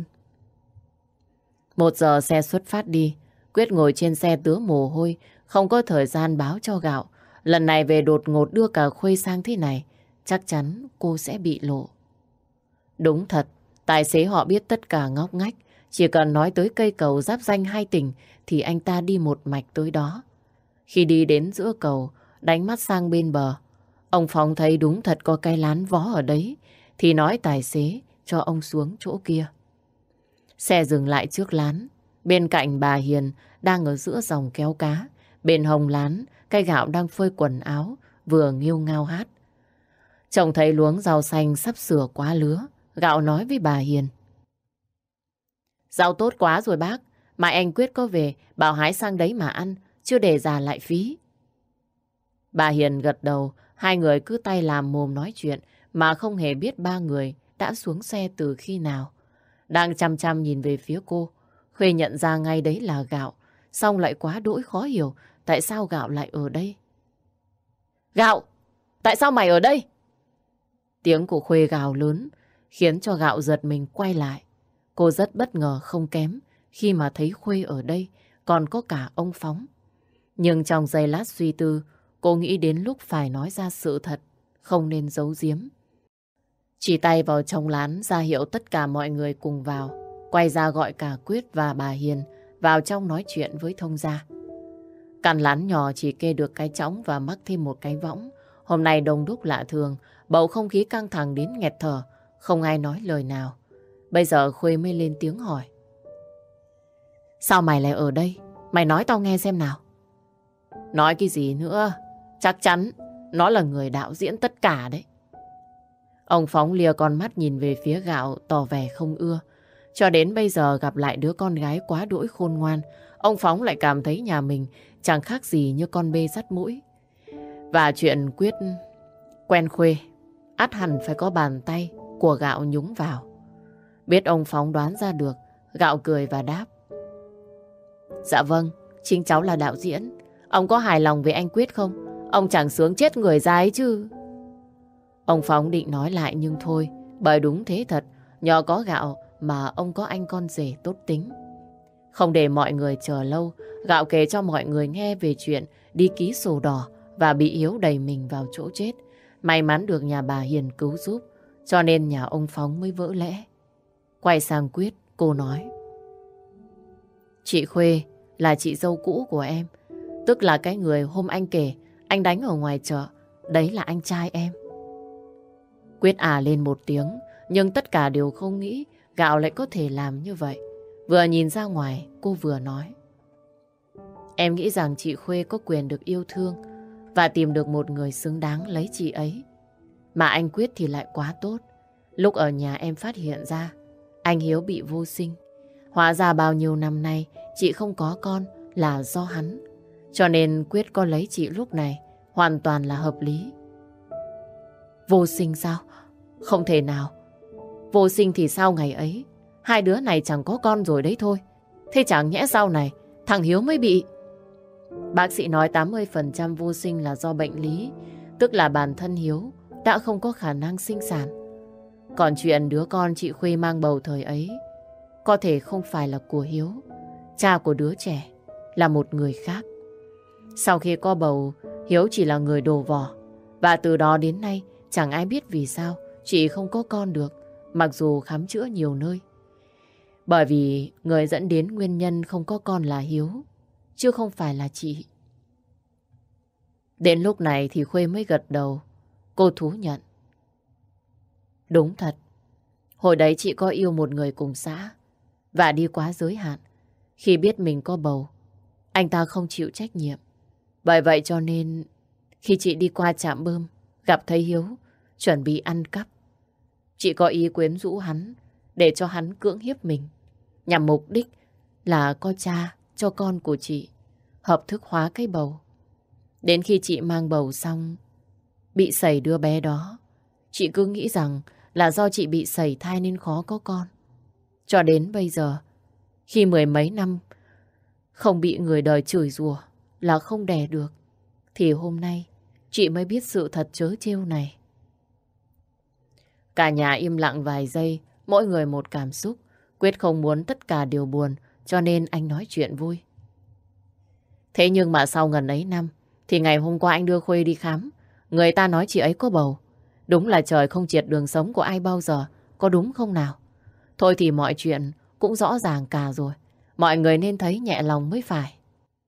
1 giờ xe xuất phát đi. Quyết ngồi trên xe tứa mồ hôi, không có thời gian báo cho Gạo. Lần này về đột ngột đưa cả Khuê sang thế này, chắc chắn cô sẽ bị lộ. Đúng thật, tài xế họ biết tất cả ngóc ngách. Chỉ cần nói tới cây cầu giáp ranh 2 tỉnh thì anh ta đi một mạch tới đó. Khi đi đến giữa cầu, đánh mắt sang bên bờ, ông Phong thấy đúng thật có cái lán vó ở đấy, thì nói tài xế cho ông xuống chỗ kia. Xe dừng lại trước lán. Bên cạnh bà Hiền đang ở giữa dòng kéo cá. Bên hông lán, cây Gạo đang phơi quần áo, vừa nghêu ngao hát. Trông thấy luống rau xanh sắp sửa quá lứa, Gạo nói với bà Hiền. Rau tốt quá rồi bác, mai anh Quyết có về, bảo hái sang đấy mà ăn, chưa để già lại phí. Bà Hiền gật đầu, hai người cứ tay làm mồm nói chuyện, mà không hề biết ba người đã xuống xe từ khi nào. Đang chăm chăm nhìn về phía cô, Khuê nhận ra ngay đấy là Gạo, xong lại quá đỗi khó hiểu tại sao Gạo lại ở đây. Gạo, tại sao mày ở đây? Tiếng của Khuê gào lớn, khiến cho Gạo giật mình quay lại. Cô rất bất ngờ không kém khi mà thấy Khuê ở đây, còn có cả ông Phóng. Nhưng trong giây lát suy tư, cô nghĩ đến lúc phải nói ra sự thật, không nên giấu giếm. Chỉ tay vào trong lán ra hiệu tất cả mọi người cùng vào, quay ra gọi cả Quyết và bà Hiền vào trong nói chuyện với thông gia. Căn lán nhỏ chỉ kê được cái chõng và mắc thêm một cái võng. Hôm nay đông đúc lạ thường, bầu không khí căng thẳng đến nghẹt thở, không ai nói lời nào. Bây giờ Khuê mới lên tiếng hỏi. Sao mày lại ở đây? Mày nói tao nghe xem nào. Nói cái gì nữa? Chắc chắn nó là người đạo diễn tất cả đấy. Ông Phóng lìa con mắt nhìn về phía Gạo, tỏ vẻ không ưa. Cho đến bây giờ gặp lại đứa con gái quá đỗi khôn ngoan, ông Phóng lại cảm thấy nhà mình chẳng khác gì như con bê dắt mũi. Và chuyện Quyết quen Khuê, ắt hẳn phải có bàn tay của Gạo nhúng vào. Biết ông Phóng đoán ra được, Gạo cười và đáp. Dạ vâng, chính cháu là đạo diễn. Ông có hài lòng với anh Quyết không? Ông chẳng sướng chết người ra ấy chứ. Ông Phóng định nói lại nhưng thôi, bởi đúng thế thật, nhờ có Gạo mà ông có anh con rể tốt tính. Không để mọi người chờ lâu, Gạo kể cho mọi người nghe về chuyện đi ký sổ đỏ và bị Hiếu đẩy mình vào chỗ chết. May mắn được nhà bà Hiền cứu giúp, cho nên nhà ông Phóng mới vỡ lẽ. Quay sang Quyết, cô nói. Chị Khuê là chị dâu cũ của em, tức là cái người hôm anh kể anh đánh ở ngoài chợ, đấy là anh trai em. Quyết lên một tiếng, nhưng tất cả đều không nghĩ Gạo lại có thể làm như vậy. Vừa nhìn ra ngoài, cô vừa nói. Em nghĩ rằng chị Khuê có quyền được yêu thương và tìm được một người xứng đáng lấy chị ấy. Mà anh Quyết thì lại quá tốt. Lúc ở nhà em phát hiện ra anh Hiếu bị vô sinh. Hóa ra bao nhiêu năm nay chị không có con là do hắn. Cho nên Quyết có lấy chị lúc này hoàn toàn là hợp lý. Vô sinh sao? Không thể nào. Vô sinh thì sao ngày ấy? Hai đứa này chẳng có con rồi đấy thôi. Thế chẳng nhẽ sau này thằng Hiếu mới bị? Bác sĩ nói 80% vô sinh là do bệnh lý, tức là bản thân Hiếu đã không có khả năng sinh sản. Còn chuyện đứa con chị Khuê mang bầu thời ấy có thể không phải là của Hiếu. Cha của đứa trẻ là một người khác. Sau khi có bầu, Hiếu chỉ là người đổ vỏ. Và từ đó đến nay chẳng ai biết vì sao chị không có con được, mặc dù khám chữa nhiều nơi. Bởi vì người dẫn đến nguyên nhân không có con là Hiếu, chứ không phải là chị. Đến lúc này thì Khuê mới gật đầu. Cô thú nhận. Đúng thật. Hồi đấy chị có yêu một người cùng xã và đi quá giới hạn. Khi biết mình có bầu, anh ta không chịu trách nhiệm. Bởi vậy cho nên khi chị đi qua trạm bơm gặp thấy Hiếu chuẩn bị ăn cắp, chị có ý quyến rũ hắn để cho hắn cưỡng hiếp mình, nhằm mục đích là có cha cho con của chị, hợp thức hóa cái bầu. Đến khi chị mang bầu xong, bị sẩy đứa bé đó, chị cứ nghĩ rằng là do chị bị sẩy thai nên khó có con. Cho đến bây giờ, khi mười mấy năm không bị người đời chửi rủa là không đẻ được, thì hôm nay chị mới biết sự thật trớ trêu này. Cả nhà im lặng vài giây, mỗi người một cảm xúc. Quyết không muốn tất cả đều buồn, cho nên anh nói chuyện vui. Thế nhưng mà sau ngần ấy năm, thì ngày hôm qua anh đưa Khuê đi khám, người ta nói chị ấy có bầu. Đúng là trời không triệt đường sống của ai bao giờ, có đúng không nào? Thôi thì mọi chuyện cũng rõ ràng cả rồi. Mọi người nên thấy nhẹ lòng mới phải.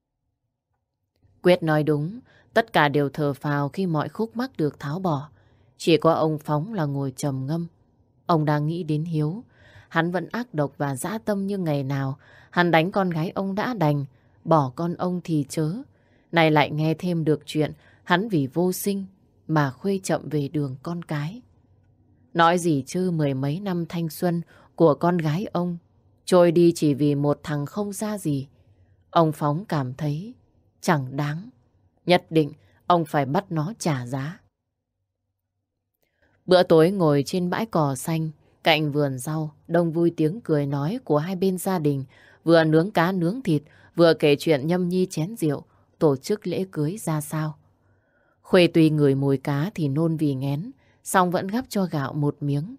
Quyết nói đúng, tất cả đều thở phào khi mọi khúc mắc được tháo bỏ. Chỉ có ông Phóng là ngồi trầm ngâm. Ông đang nghĩ đến Hiếu. Hắn vẫn ác độc và dã tâm như ngày nào. Hắn đánh con gái ông đã đành, bỏ con ông thì chớ. Này lại nghe thêm được chuyện hắn vì vô sinh mà Khuê chậm về đường con cái. Nói gì chứ mười mấy năm thanh xuân của con gái ông trôi đi chỉ vì một thằng không ra gì. Ông Phóng cảm thấy chẳng đáng. Nhất định ông phải bắt nó trả giá. Bữa tối ngồi trên bãi cỏ xanh, cạnh vườn rau, đông vui tiếng cười nói của hai bên gia đình, vừa nướng cá nướng thịt, vừa kể chuyện nhâm nhi chén rượu, tổ chức lễ cưới ra sao. Khuê tuy ngửi mùi cá thì nôn vì nghén, song vẫn gắp cho Gạo một miếng.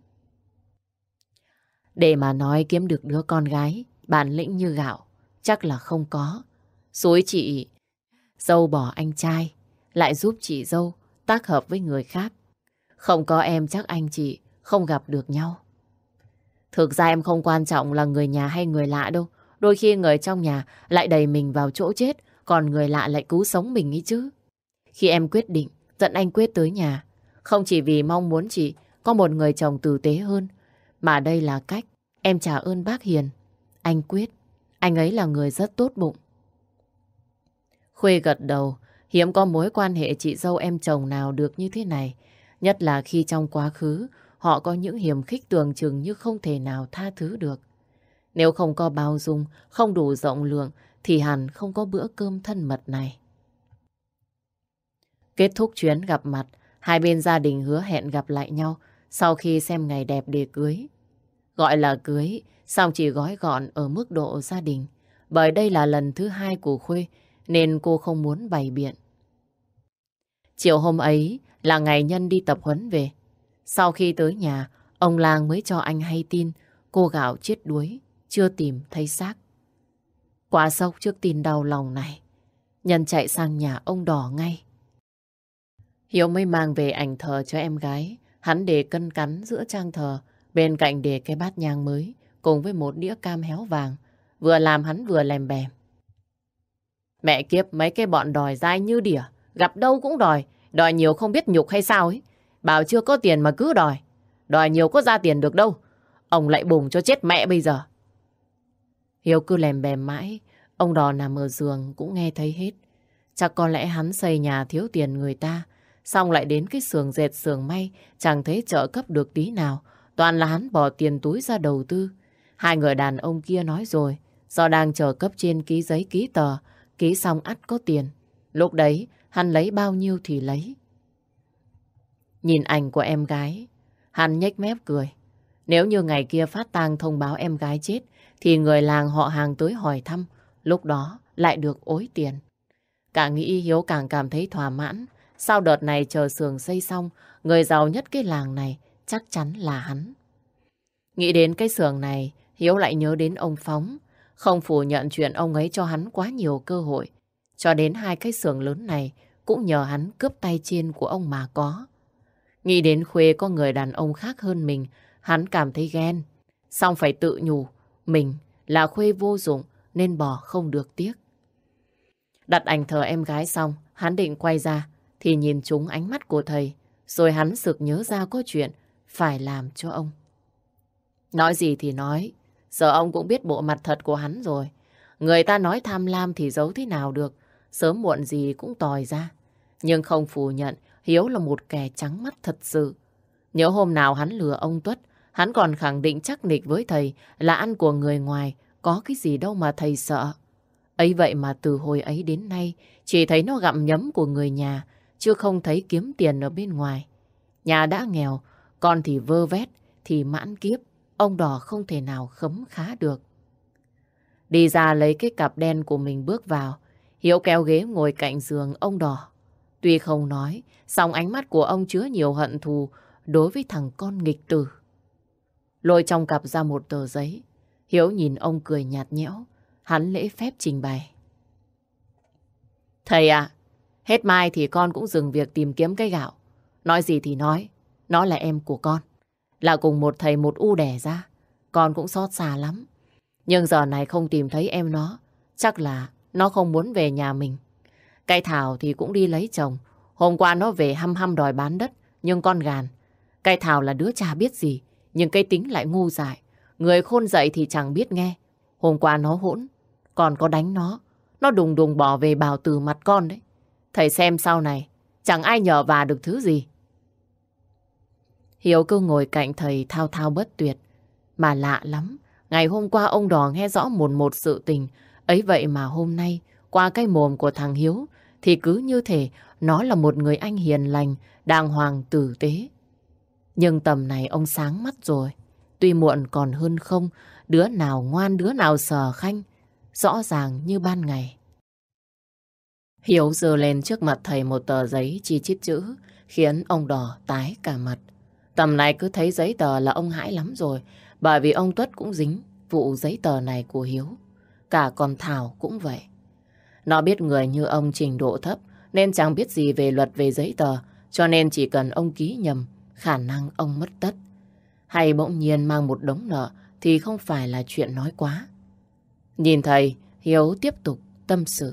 Để mà nói kiếm được đứa con gái, bản lĩnh như Gạo, chắc là không có. Xúi chị dâu bỏ anh trai, lại giúp chị dâu tác hợp với người khác. Không có em chắc anh chị không gặp được nhau. Thực ra em không quan trọng là người nhà hay người lạ đâu. Đôi khi người trong nhà lại đẩy mình vào chỗ chết, còn người lạ lại cứu sống mình ý chứ. Khi em quyết định dẫn anh Quyết tới nhà, không chỉ vì mong muốn chị có một người chồng tử tế hơn, mà đây là cách em trả ơn bác Hiền. Anh Quyết, anh ấy là người rất tốt bụng. Khuê gật đầu, hiếm có mối quan hệ chị dâu em chồng nào được như thế này. Nhất là khi trong quá khứ, họ có những hiềm khích tưởng chừng như không thể nào tha thứ được. Nếu không có bao dung, không đủ rộng lượng, thì hẳn không có bữa cơm thân mật này. Kết thúc chuyến gặp mặt, hai bên gia đình hứa hẹn gặp lại nhau sau khi xem ngày đẹp để cưới. Gọi là cưới, song chỉ gói gọn ở mức độ gia đình. Bởi đây là lần thứ hai của Khuê, nên cô không muốn bày biện. Chiều hôm ấy là ngày Nhân đi tập huấn về. Sau khi tới nhà, ông Lang mới cho anh hay tin cô Gạo chết đuối, chưa tìm thấy xác. Quá sốc trước tin đau lòng này, Nhân chạy sang nhà ông Đỏ ngay. Hiếu mới mang về ảnh thờ cho em gái. Hắn để cân cắn giữa trang thờ, bên cạnh để cái bát nhang mới, cùng với một đĩa cam héo vàng. Vừa làm hắn vừa lèm bèm. Mẹ kiếp, mấy cái bọn đòi dai như đỉa, gặp đâu cũng đòi. Đòi nhiều không biết nhục hay sao ấy. Bảo chưa có tiền mà cứ đòi. Đòi nhiều có ra tiền được đâu. Ông lại bùng cho chết mẹ bây giờ. Hiếu cứ lèm bèm mãi. Ông Đỏ nằm ở giường cũng nghe thấy hết. Chắc có lẽ hắn xây nhà thiếu tiền người ta, xong lại đến cái xưởng dệt xưởng may, chẳng thấy trợ cấp được tí nào. Toàn là hắn bỏ tiền túi ra đầu tư. Hai người đàn ông kia nói rồi, do đang chờ cấp trên ký giấy ký tờ, ký xong ắt có tiền. Lúc đấy, hắn lấy bao nhiêu thì lấy. Nhìn ảnh của em gái, Hắn nhếch mép cười. Nếu như ngày kia phát tang thông báo em gái chết, thì người làng họ hàng tới hỏi thăm, lúc đó lại được ối tiền. Càng nghĩ Hiếu càng cảm thấy thỏa mãn. Sau đợt này chờ xưởng xây xong, người giàu nhất cái làng này chắc chắn là hắn. Nghĩ đến cái xưởng này, Hiếu lại nhớ đến ông Phóng. Không phủ nhận chuyện ông ấy cho hắn quá nhiều cơ hội. Cho đến hai cái xưởng lớn này cũng nhờ hắn cướp tay trên của ông mà có. Nghĩ đến Khuê có người đàn ông khác hơn mình, hắn cảm thấy ghen. Xong phải tự nhủ, mình là Khuê vô dụng nên bỏ không được tiếc. Đặt ảnh thờ em gái xong, hắn định quay ra thì nhìn trúng ánh mắt của thầy. Rồi hắn sực nhớ ra có chuyện phải làm cho ông. Nói gì thì nói, giờ ông cũng biết bộ mặt thật của hắn rồi. Người ta nói tham lam thì giấu thế nào được, sớm muộn gì cũng tòi ra. Nhưng không phủ nhận, Hiếu là một kẻ trắng mắt thật sự. Nhớ hôm nào hắn lừa ông Tuất, hắn còn khẳng định chắc nịch với thầy là ăn của người ngoài, có cái gì đâu mà thầy sợ. Ấy vậy mà từ hồi ấy đến nay, chỉ thấy nó gặm nhấm của người nhà, chứ không thấy kiếm tiền ở bên ngoài. Nhà đã nghèo, con thì vơ vét, thì mãn kiếp, ông Đỏ không thể nào khấm khá được. Đi ra lấy cái cặp đen của mình bước vào, Hiếu kéo ghế ngồi cạnh giường ông Đỏ. Tuy không nói, song ánh mắt của ông chứa nhiều hận thù đối với thằng con nghịch tử. Lôi trong cặp ra một tờ giấy, Hiếu nhìn ông cười nhạt nhẽo, hắn lễ phép trình bày. Thầy ạ, hết mai thì con cũng dừng việc tìm kiếm cái gạo. Nói gì thì nói, nó là em của con. Là cùng một thầy một u đẻ ra, con cũng xót xa lắm. Nhưng giờ này không tìm thấy em nó, chắc là nó không muốn về nhà mình. Cái Thảo thì cũng đi lấy chồng. Hôm qua nó về hăm hăm đòi bán đất, nhưng con gàn. Cái Thảo là đứa chả biết gì, nhưng cái tính lại ngu dại. Người khôn dạy thì chẳng biết nghe. Hôm qua nó hỗn, còn có đánh nó đùng đùng bỏ về bào từ mặt con đấy. Thầy xem sau này, chẳng ai nhờ vả được thứ gì. Hiếu cứ ngồi cạnh thầy thao thao bất tuyệt. Mà lạ lắm, ngày hôm qua ông Đỏ nghe rõ một sự tình. Ấy vậy mà hôm nay, qua cái mồm của thằng Hiếu, thì cứ như thể nó là một người anh hiền lành, đàng hoàng tử tế. Nhưng tầm này ông sáng mắt rồi. Tuy muộn còn hơn không, đứa nào ngoan đứa nào sờ khanh, rõ ràng như ban ngày. Hiếu giơ lên trước mặt thầy một tờ giấy chi chít chữ, khiến ông Đỏ tái cả mặt. Tầm này cứ thấy giấy tờ là ông hãi lắm rồi, bởi vì ông Tuất cũng dính vụ giấy tờ này của Hiếu. Cả con Thảo cũng vậy. Nó biết người như ông trình độ thấp, nên chẳng biết gì về luật về giấy tờ, cho nên chỉ cần ông ký nhầm, khả năng ông mất tất. Hay bỗng nhiên mang một đống nợ thì không phải là chuyện nói quá. Nhìn thầy, Hiếu tiếp tục tâm sự.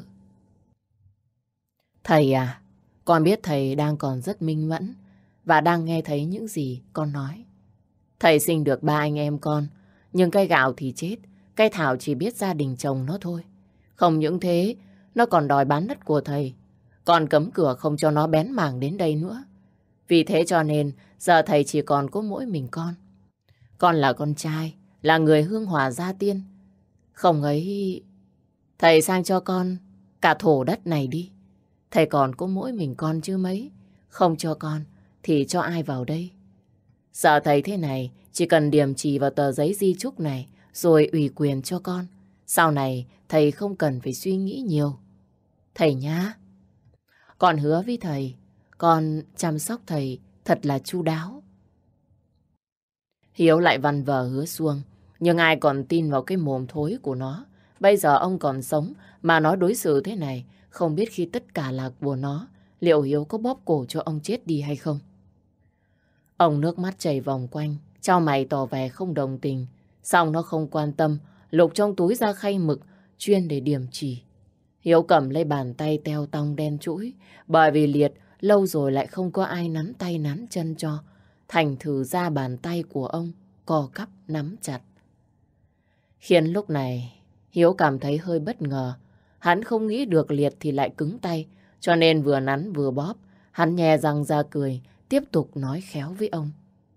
Thầy à, con biết thầy đang còn rất minh mẫn và đang nghe thấy những gì con nói. Thầy sinh được 3 anh em con, nhưng cái Gạo thì chết, cái Thảo chỉ biết gia đình chồng nó thôi. Không những thế, nó còn đòi bán đất của thầy, còn cấm cửa không cho nó bén mảng đến đây nữa. Vì thế cho nên giờ thầy chỉ còn có mỗi mình con. Con là con trai, là người hương hỏa gia tiên. Không ấy, thầy sang cho con cả thổ đất này đi. Thầy còn có mỗi mình con chứ mấy. Không cho con thì cho ai vào đây? Sợ thầy thế này, chỉ cần điểm chỉ vào tờ giấy di chúc này rồi ủy quyền cho con. Sau này thầy không cần phải suy nghĩ nhiều. Thầy nhá. Con hứa với thầy, con chăm sóc thầy thật là chu đáo. Hiếu lại vằn vờ hứa suông, nhưng ai còn tin vào cái mồm thối của nó. Bây giờ ông còn sống mà nó đối xử thế này, không biết khi tất cả là của nó, liệu Hiếu có bóp cổ cho ông chết đi hay không? Ông nước mắt chảy vòng quanh, chau mày tỏ vẻ không đồng tình. Xong nó không quan tâm, lục trong túi ra khay mực, chuyên để điểm chỉ. Hiếu cầm lấy bàn tay teo tong đen trũi, bởi vì liệt, lâu rồi lại không có ai nắn tay nắn chân cho. Thành thử ra bàn tay của ông co cắp nắm chặt. Khiến lúc này Hiếu cảm thấy hơi bất ngờ. Hắn không nghĩ được liệt thì lại cứng tay, cho nên vừa nắn vừa bóp. Hắn nhe răng ra cười, tiếp tục nói khéo với ông.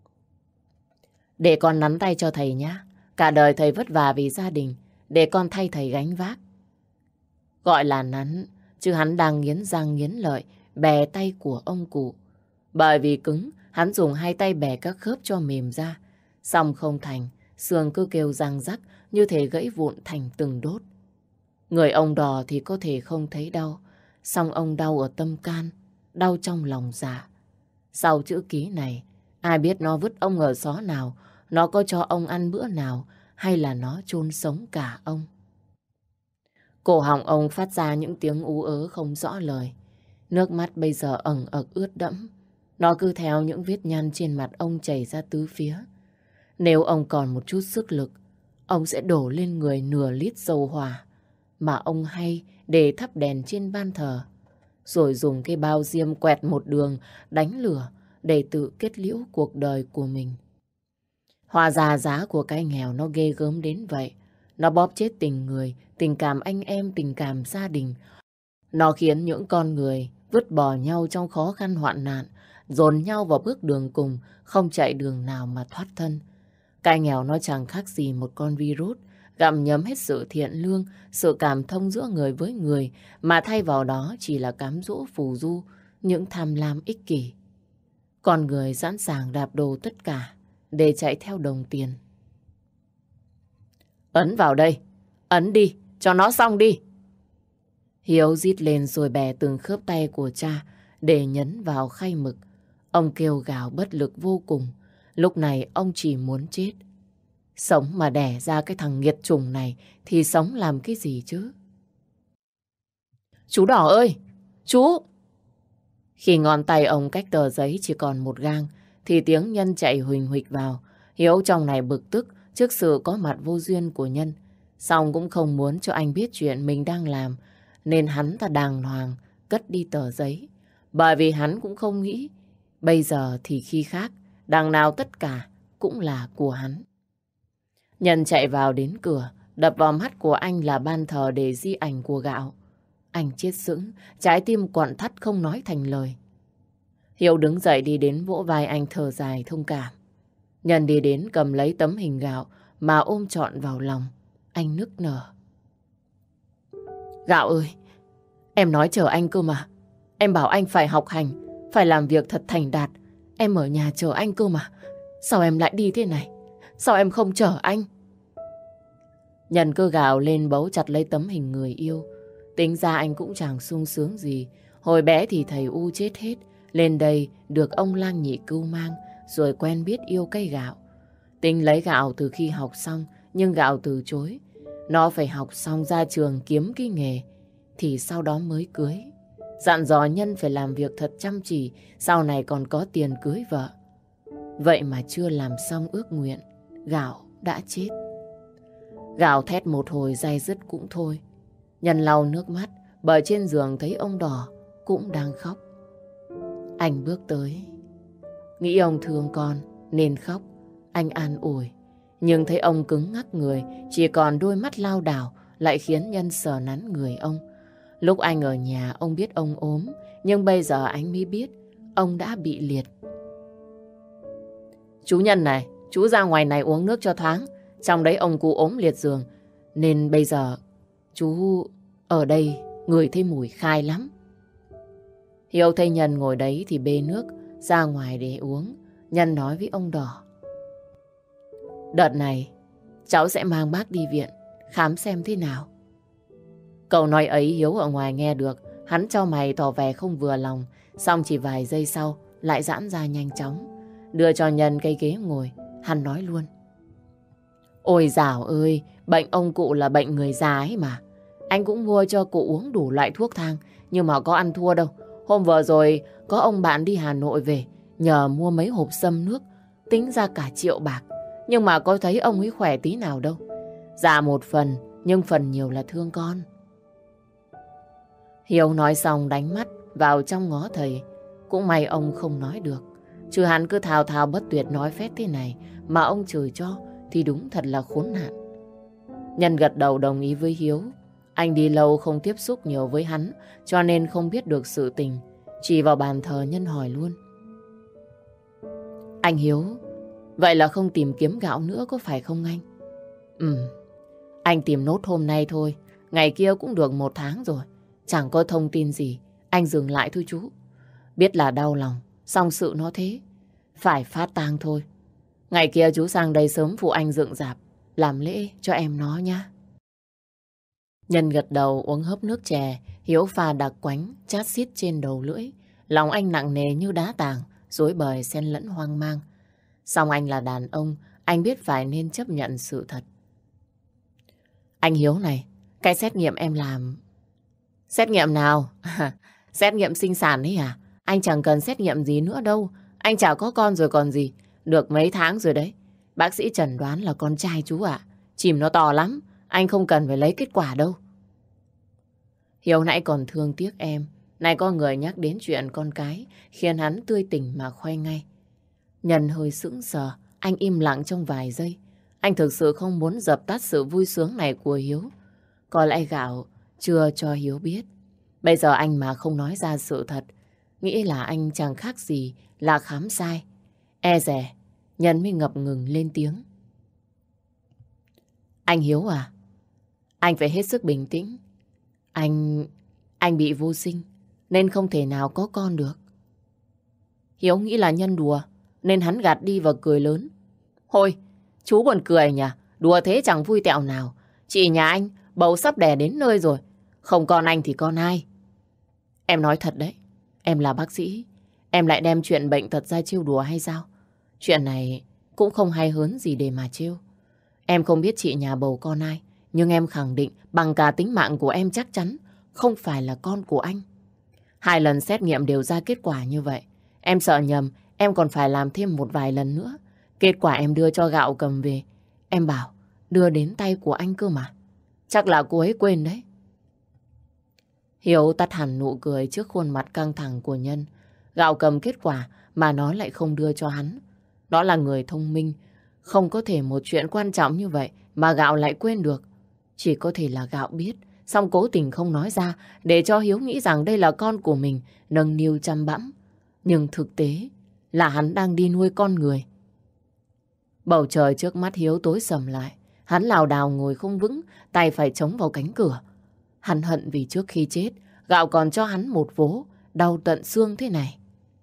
Để con nắn tay cho thầy nhé. Cả đời thầy vất vả vì gia đình, để con thay thầy gánh vác. Gọi là nắn, chứ hắn đang nghiến răng nghiến lợi, bè tay của ông cụ. Bởi vì cứng, Hắn dùng hai tay bẻ các khớp cho mềm ra. Xong không thành, xương cứ kêu răng rắc như thể gãy vụn thành từng đốt. Người ông đò thì có thể không thấy đau, song ông đau ở tâm can, đau trong lòng dạ. Sau chữ ký này, ai biết nó vứt ông ở xó nào, nó có cho ông ăn bữa nào, hay là nó chôn sống cả ông. Cổ họng ông phát ra những tiếng ú ớ không rõ lời. Nước mắt bây giờ ẩn ực ướt đẫm. Nó cứ theo những vết nhăn trên mặt ông chảy ra tứ phía. Nếu ông còn một chút sức lực, ông sẽ đổ lên người nửa lít dầu hỏa mà ông hay để thắp đèn trên ban thờ, rồi dùng cái bao diêm quẹt một đường đánh lửa để tự kết liễu cuộc đời của mình. Hóa ra giá của cái nghèo nó ghê gớm đến vậy. Nó bóp chết tình người, tình cảm anh em, tình cảm gia đình. Nó khiến những con người vứt bỏ nhau trong khó khăn hoạn nạn, dồn nhau vào bước đường cùng, không chạy đường nào mà thoát thân. Cái nghèo nó chẳng khác gì một con virus, gặm nhấm hết sự thiện lương, sự cảm thông giữa người với người, mà thay vào đó chỉ là cám dỗ phù du, những tham lam ích kỷ. Con người sẵn sàng đạp đổ tất cả để chạy theo đồng tiền. Ấn vào đây, ấn đi, cho nó xong đi. Hiếu rít lên rồi bẻ từng khớp tay của cha để nhấn vào khay mực. Ông kêu gào bất lực vô cùng. Lúc này ông chỉ muốn chết. Sống mà đẻ ra cái thằng nghiệt chủng này thì sống làm cái gì chứ? Chú Đỏ ơi! Chú! Khi ngón tay ông cách tờ giấy chỉ còn một gang thì tiếng Nhân chạy huỳnh huỵch vào. Hiếu trong này bực tức trước sự có mặt vô duyên của Nhân. Song cũng không muốn cho anh biết chuyện mình đang làm, nên hắn ta đàng hoàng cất đi tờ giấy. Bởi vì hắn cũng không nghĩ bây giờ thì khi khác, đằng nào tất cả cũng là của hắn. Nhân chạy vào đến cửa, đập vào mắt của anh là ban thờ để di ảnh của Gạo. Anh chết sững, trái tim quặn thắt không nói thành lời. Hiếu đứng dậy đi đến vỗ vai anh thở dài thông cảm. Nhân đi đến cầm lấy tấm hình Gạo mà ôm trọn vào lòng. Anh nức nở. Gạo ơi, em nói chờ anh cơ mà. Em bảo anh phải học hành, phải làm việc thật thành đạt. Em ở nhà chờ anh cơ mà. Sao em lại đi thế này? Sao em không chờ anh? Nhân cứ gào lên bấu chặt lấy tấm hình người yêu. Tính ra anh cũng chẳng sung sướng gì. Hồi bé thì thầy U chết hết. Lên đây được ông Lang Nhị cưu mang, rồi quen biết yêu cây Gạo. Tính lấy Gạo từ khi học xong, nhưng Gạo từ chối. Nó phải học xong ra trường kiếm cái nghề, thì sau đó mới cưới. Dặn dò Nhân phải làm việc thật chăm chỉ, sau này còn có tiền cưới vợ. Vậy mà chưa làm xong ước nguyện, Gạo đã chết. Gạo thét một hồi day dứt cũng thôi. Nhân lau nước mắt, bởi trên giường thấy ông Đỏ cũng đang khóc. Anh bước tới. Nghĩ ông thương con nên khóc. Anh an ủi. Nhưng thấy ông cứng ngắc người, chỉ còn đôi mắt lao đảo, lại khiến Nhân sờ nắn người ông. Lúc anh ở nhà ông biết ông ốm, nhưng bây giờ anh mới biết ông đã bị liệt. Chú Nhân này, chú ra ngoài này uống nước cho thoáng. Trong đấy ông cụ ốm liệt giường, nên bây giờ chú ở đây ngửi thấy mùi khai lắm. Hiếu thấy Nhân ngồi đấy thì bê nước ra ngoài để uống. Nhân nói với ông Đỏ. Đợt này cháu sẽ mang bác đi viện khám xem thế nào. Cậu nói ấy Hiếu ở ngoài nghe được. Hắn chau mày tỏ vẻ không vừa lòng. Xong chỉ vài giây sau lại giãn ra nhanh chóng. Đưa cho Nhân cây ghế ngồi. Hắn nói luôn. Ôi dào ơi, bệnh ông cụ là bệnh người già ấy mà. Anh cũng mua cho cụ uống đủ loại thuốc thang, nhưng mà có ăn thua đâu. Hôm vừa rồi có ông bạn đi Hà Nội về, nhờ mua mấy hộp sâm nước, tính ra cả 1 triệu bạc. Nhưng mà có thấy ông ấy khỏe tí nào đâu. Già một phần, nhưng phần nhiều là thương con. Hiếu nói xong đánh mắt vào trong ngó thầy. Cũng may ông không nói được. Chứ hắn cứ thao thao bất tuyệt nói phét thế này mà ông chửi cho thì đúng thật là khốn nạn. Nhân gật đầu đồng ý với Hiếu. Anh đi lâu không tiếp xúc nhiều với hắn, cho nên không biết được sự tình. Chỉ vào bàn thờ Nhân hỏi luôn. Anh Hiếu, vậy là không tìm kiếm Gạo nữa có phải không anh? Anh tìm nốt hôm nay thôi. Ngày kia cũng được 1 tháng rồi. Chẳng có thông tin gì. Anh dừng lại thôi chú. Biết là đau lòng, song sự nó thế. phải phát tang thôi. Ngày kia chú sang đây sớm phụ anh dựng rạp, làm lễ cho em nó nhá. Nhân gật đầu uống hớp nước chè, Hiếu pha đặc quánh, chát xít trên đầu lưỡi. Lòng anh nặng nề như đá tảng, rối bời xen lẫn hoang mang. Song anh là đàn ông, anh biết phải nên chấp nhận sự thật. Anh Hiếu này, cái xét nghiệm em làm... Xét nghiệm nào? Xét nghiệm sinh sản ấy à? Anh chẳng cần xét nghiệm gì nữa đâu. Anh chả có con rồi còn gì. Được mấy tháng rồi đấy. Bác sĩ chẩn đoán là con trai chú ạ. Chìm nó to lắm. Anh không cần phải lấy kết quả đâu. Hiếu nãy còn thương tiếc em. Nay có người nhắc đến chuyện con cái, khiến hắn tươi tỉnh mà khoe ngay. Nhân hơi sững sờ. Anh im lặng trong vài giây. Anh thực sự không muốn dập tắt sự vui sướng này của Hiếu. Có lẽ Gạo chưa cho Hiếu biết. Bây giờ anh mà không nói ra sự thật, nghĩ là anh chẳng khác gì là khám sai. E dè, Nhân mới ngập ngừng lên tiếng. Anh Hiếu à, anh phải hết sức bình tĩnh. Anh bị vô sinh, nên không thể nào có con được. Hiếu nghĩ là Nhân đùa, nên hắn gạt đi và cười lớn. Thôi, chú buồn cười nhỉ, đùa thế chẳng vui tẹo nào. Chị nhà anh, bầu sắp đẻ đến nơi rồi. Không con anh thì con ai? Em nói thật đấy, em là bác sĩ. Em lại đem chuyện bệnh tật ra trêu đùa hay sao? Chuyện này cũng không hay hớn gì để mà trêu. Em không biết chị nhà bầu con ai, nhưng em khẳng định bằng cả tính mạng của em chắc chắn không phải là con của anh. 2 lần xét nghiệm đều ra kết quả như vậy. Em sợ nhầm, em còn phải làm thêm một vài lần nữa. Kết quả em đưa cho Gạo cầm về. Em bảo đưa đến tay của anh cơ mà. Chắc là cô ấy quên đấy. Hiếu tắt hẳn nụ cười trước khuôn mặt căng thẳng của Nhân. Gạo cầm kết quả mà nó lại không đưa cho hắn. Nó là người thông minh. Không có thể một chuyện quan trọng như vậy mà Gạo lại quên được. Chỉ có thể là Gạo biết, song cố tình không nói ra để cho Hiếu nghĩ rằng đây là con của mình, nâng niu chăm bẵm. Nhưng thực tế là hắn đang đi nuôi con người. Bầu trời trước mắt Hiếu tối sầm lại. Hắn lảo đảo ngồi không vững, tay phải chống vào cánh cửa. Hắn hận vì trước khi chết, Gạo còn cho hắn một vố, đau tận xương thế này.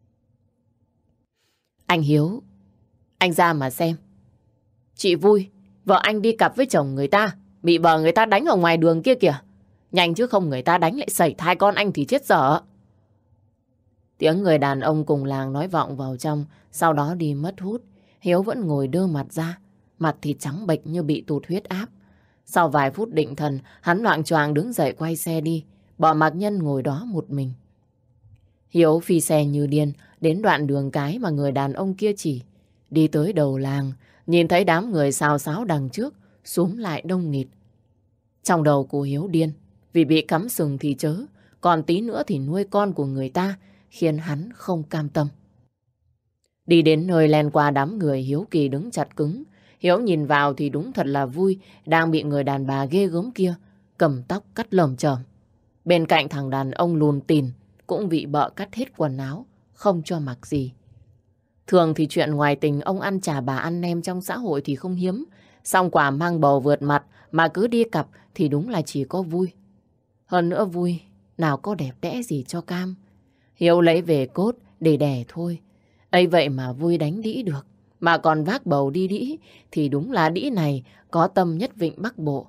Anh Hiếu, anh ra mà xem. Chị Vui, vợ anh đi cặp với chồng người ta, bị vợ người ta đánh ở ngoài đường kia kìa. Nhanh chứ không người ta đánh lại sẩy thai con anh thì chết dở. Tiếng người đàn ông cùng làng nói vọng vào trong, sau đó đi mất hút. Hiếu vẫn ngồi đơ mặt ra, mặt thì trắng bệch như bị tụt huyết áp. Sau vài phút định thần, hắn loạng choạng đứng dậy quay xe đi, bỏ mặc Nhân ngồi đó một mình. Hiếu phi xe như điên, đến đoạn đường cái mà người đàn ông kia chỉ. Đi tới đầu làng, nhìn thấy đám người xào xáo đằng trước, xúm lại đông nghịt. Trong đầu của Hiếu điên, vì bị cắm sừng thì chớ, còn tí nữa thì nuôi con của người ta, khiến hắn không cam tâm. Đi đến nơi len qua đám người, Hiếu Kỳ đứng chặt cứng. Hiếu nhìn vào thì đúng thật là Vui đang bị người đàn bà ghê gớm kia cầm tóc cắt lởm chởm. Bên cạnh thằng đàn ông lùn tìn cũng bị bợ cắt hết quần áo, không cho mặc gì. Thường thì chuyện ngoài tình ông ăn chả bà ăn nem trong xã hội thì không hiếm. Song quả mang bầu vượt mặt mà cứ đi cặp thì đúng là chỉ có Vui. Hơn nữa Vui nào có đẹp đẽ gì cho cam. Hiếu lấy về cốt để đẻ thôi. Ấy vậy mà Vui đánh đĩ được. Mà còn vác bầu đi đĩ thì đúng là đĩ này có tâm nhất Vịnh Bắc Bộ.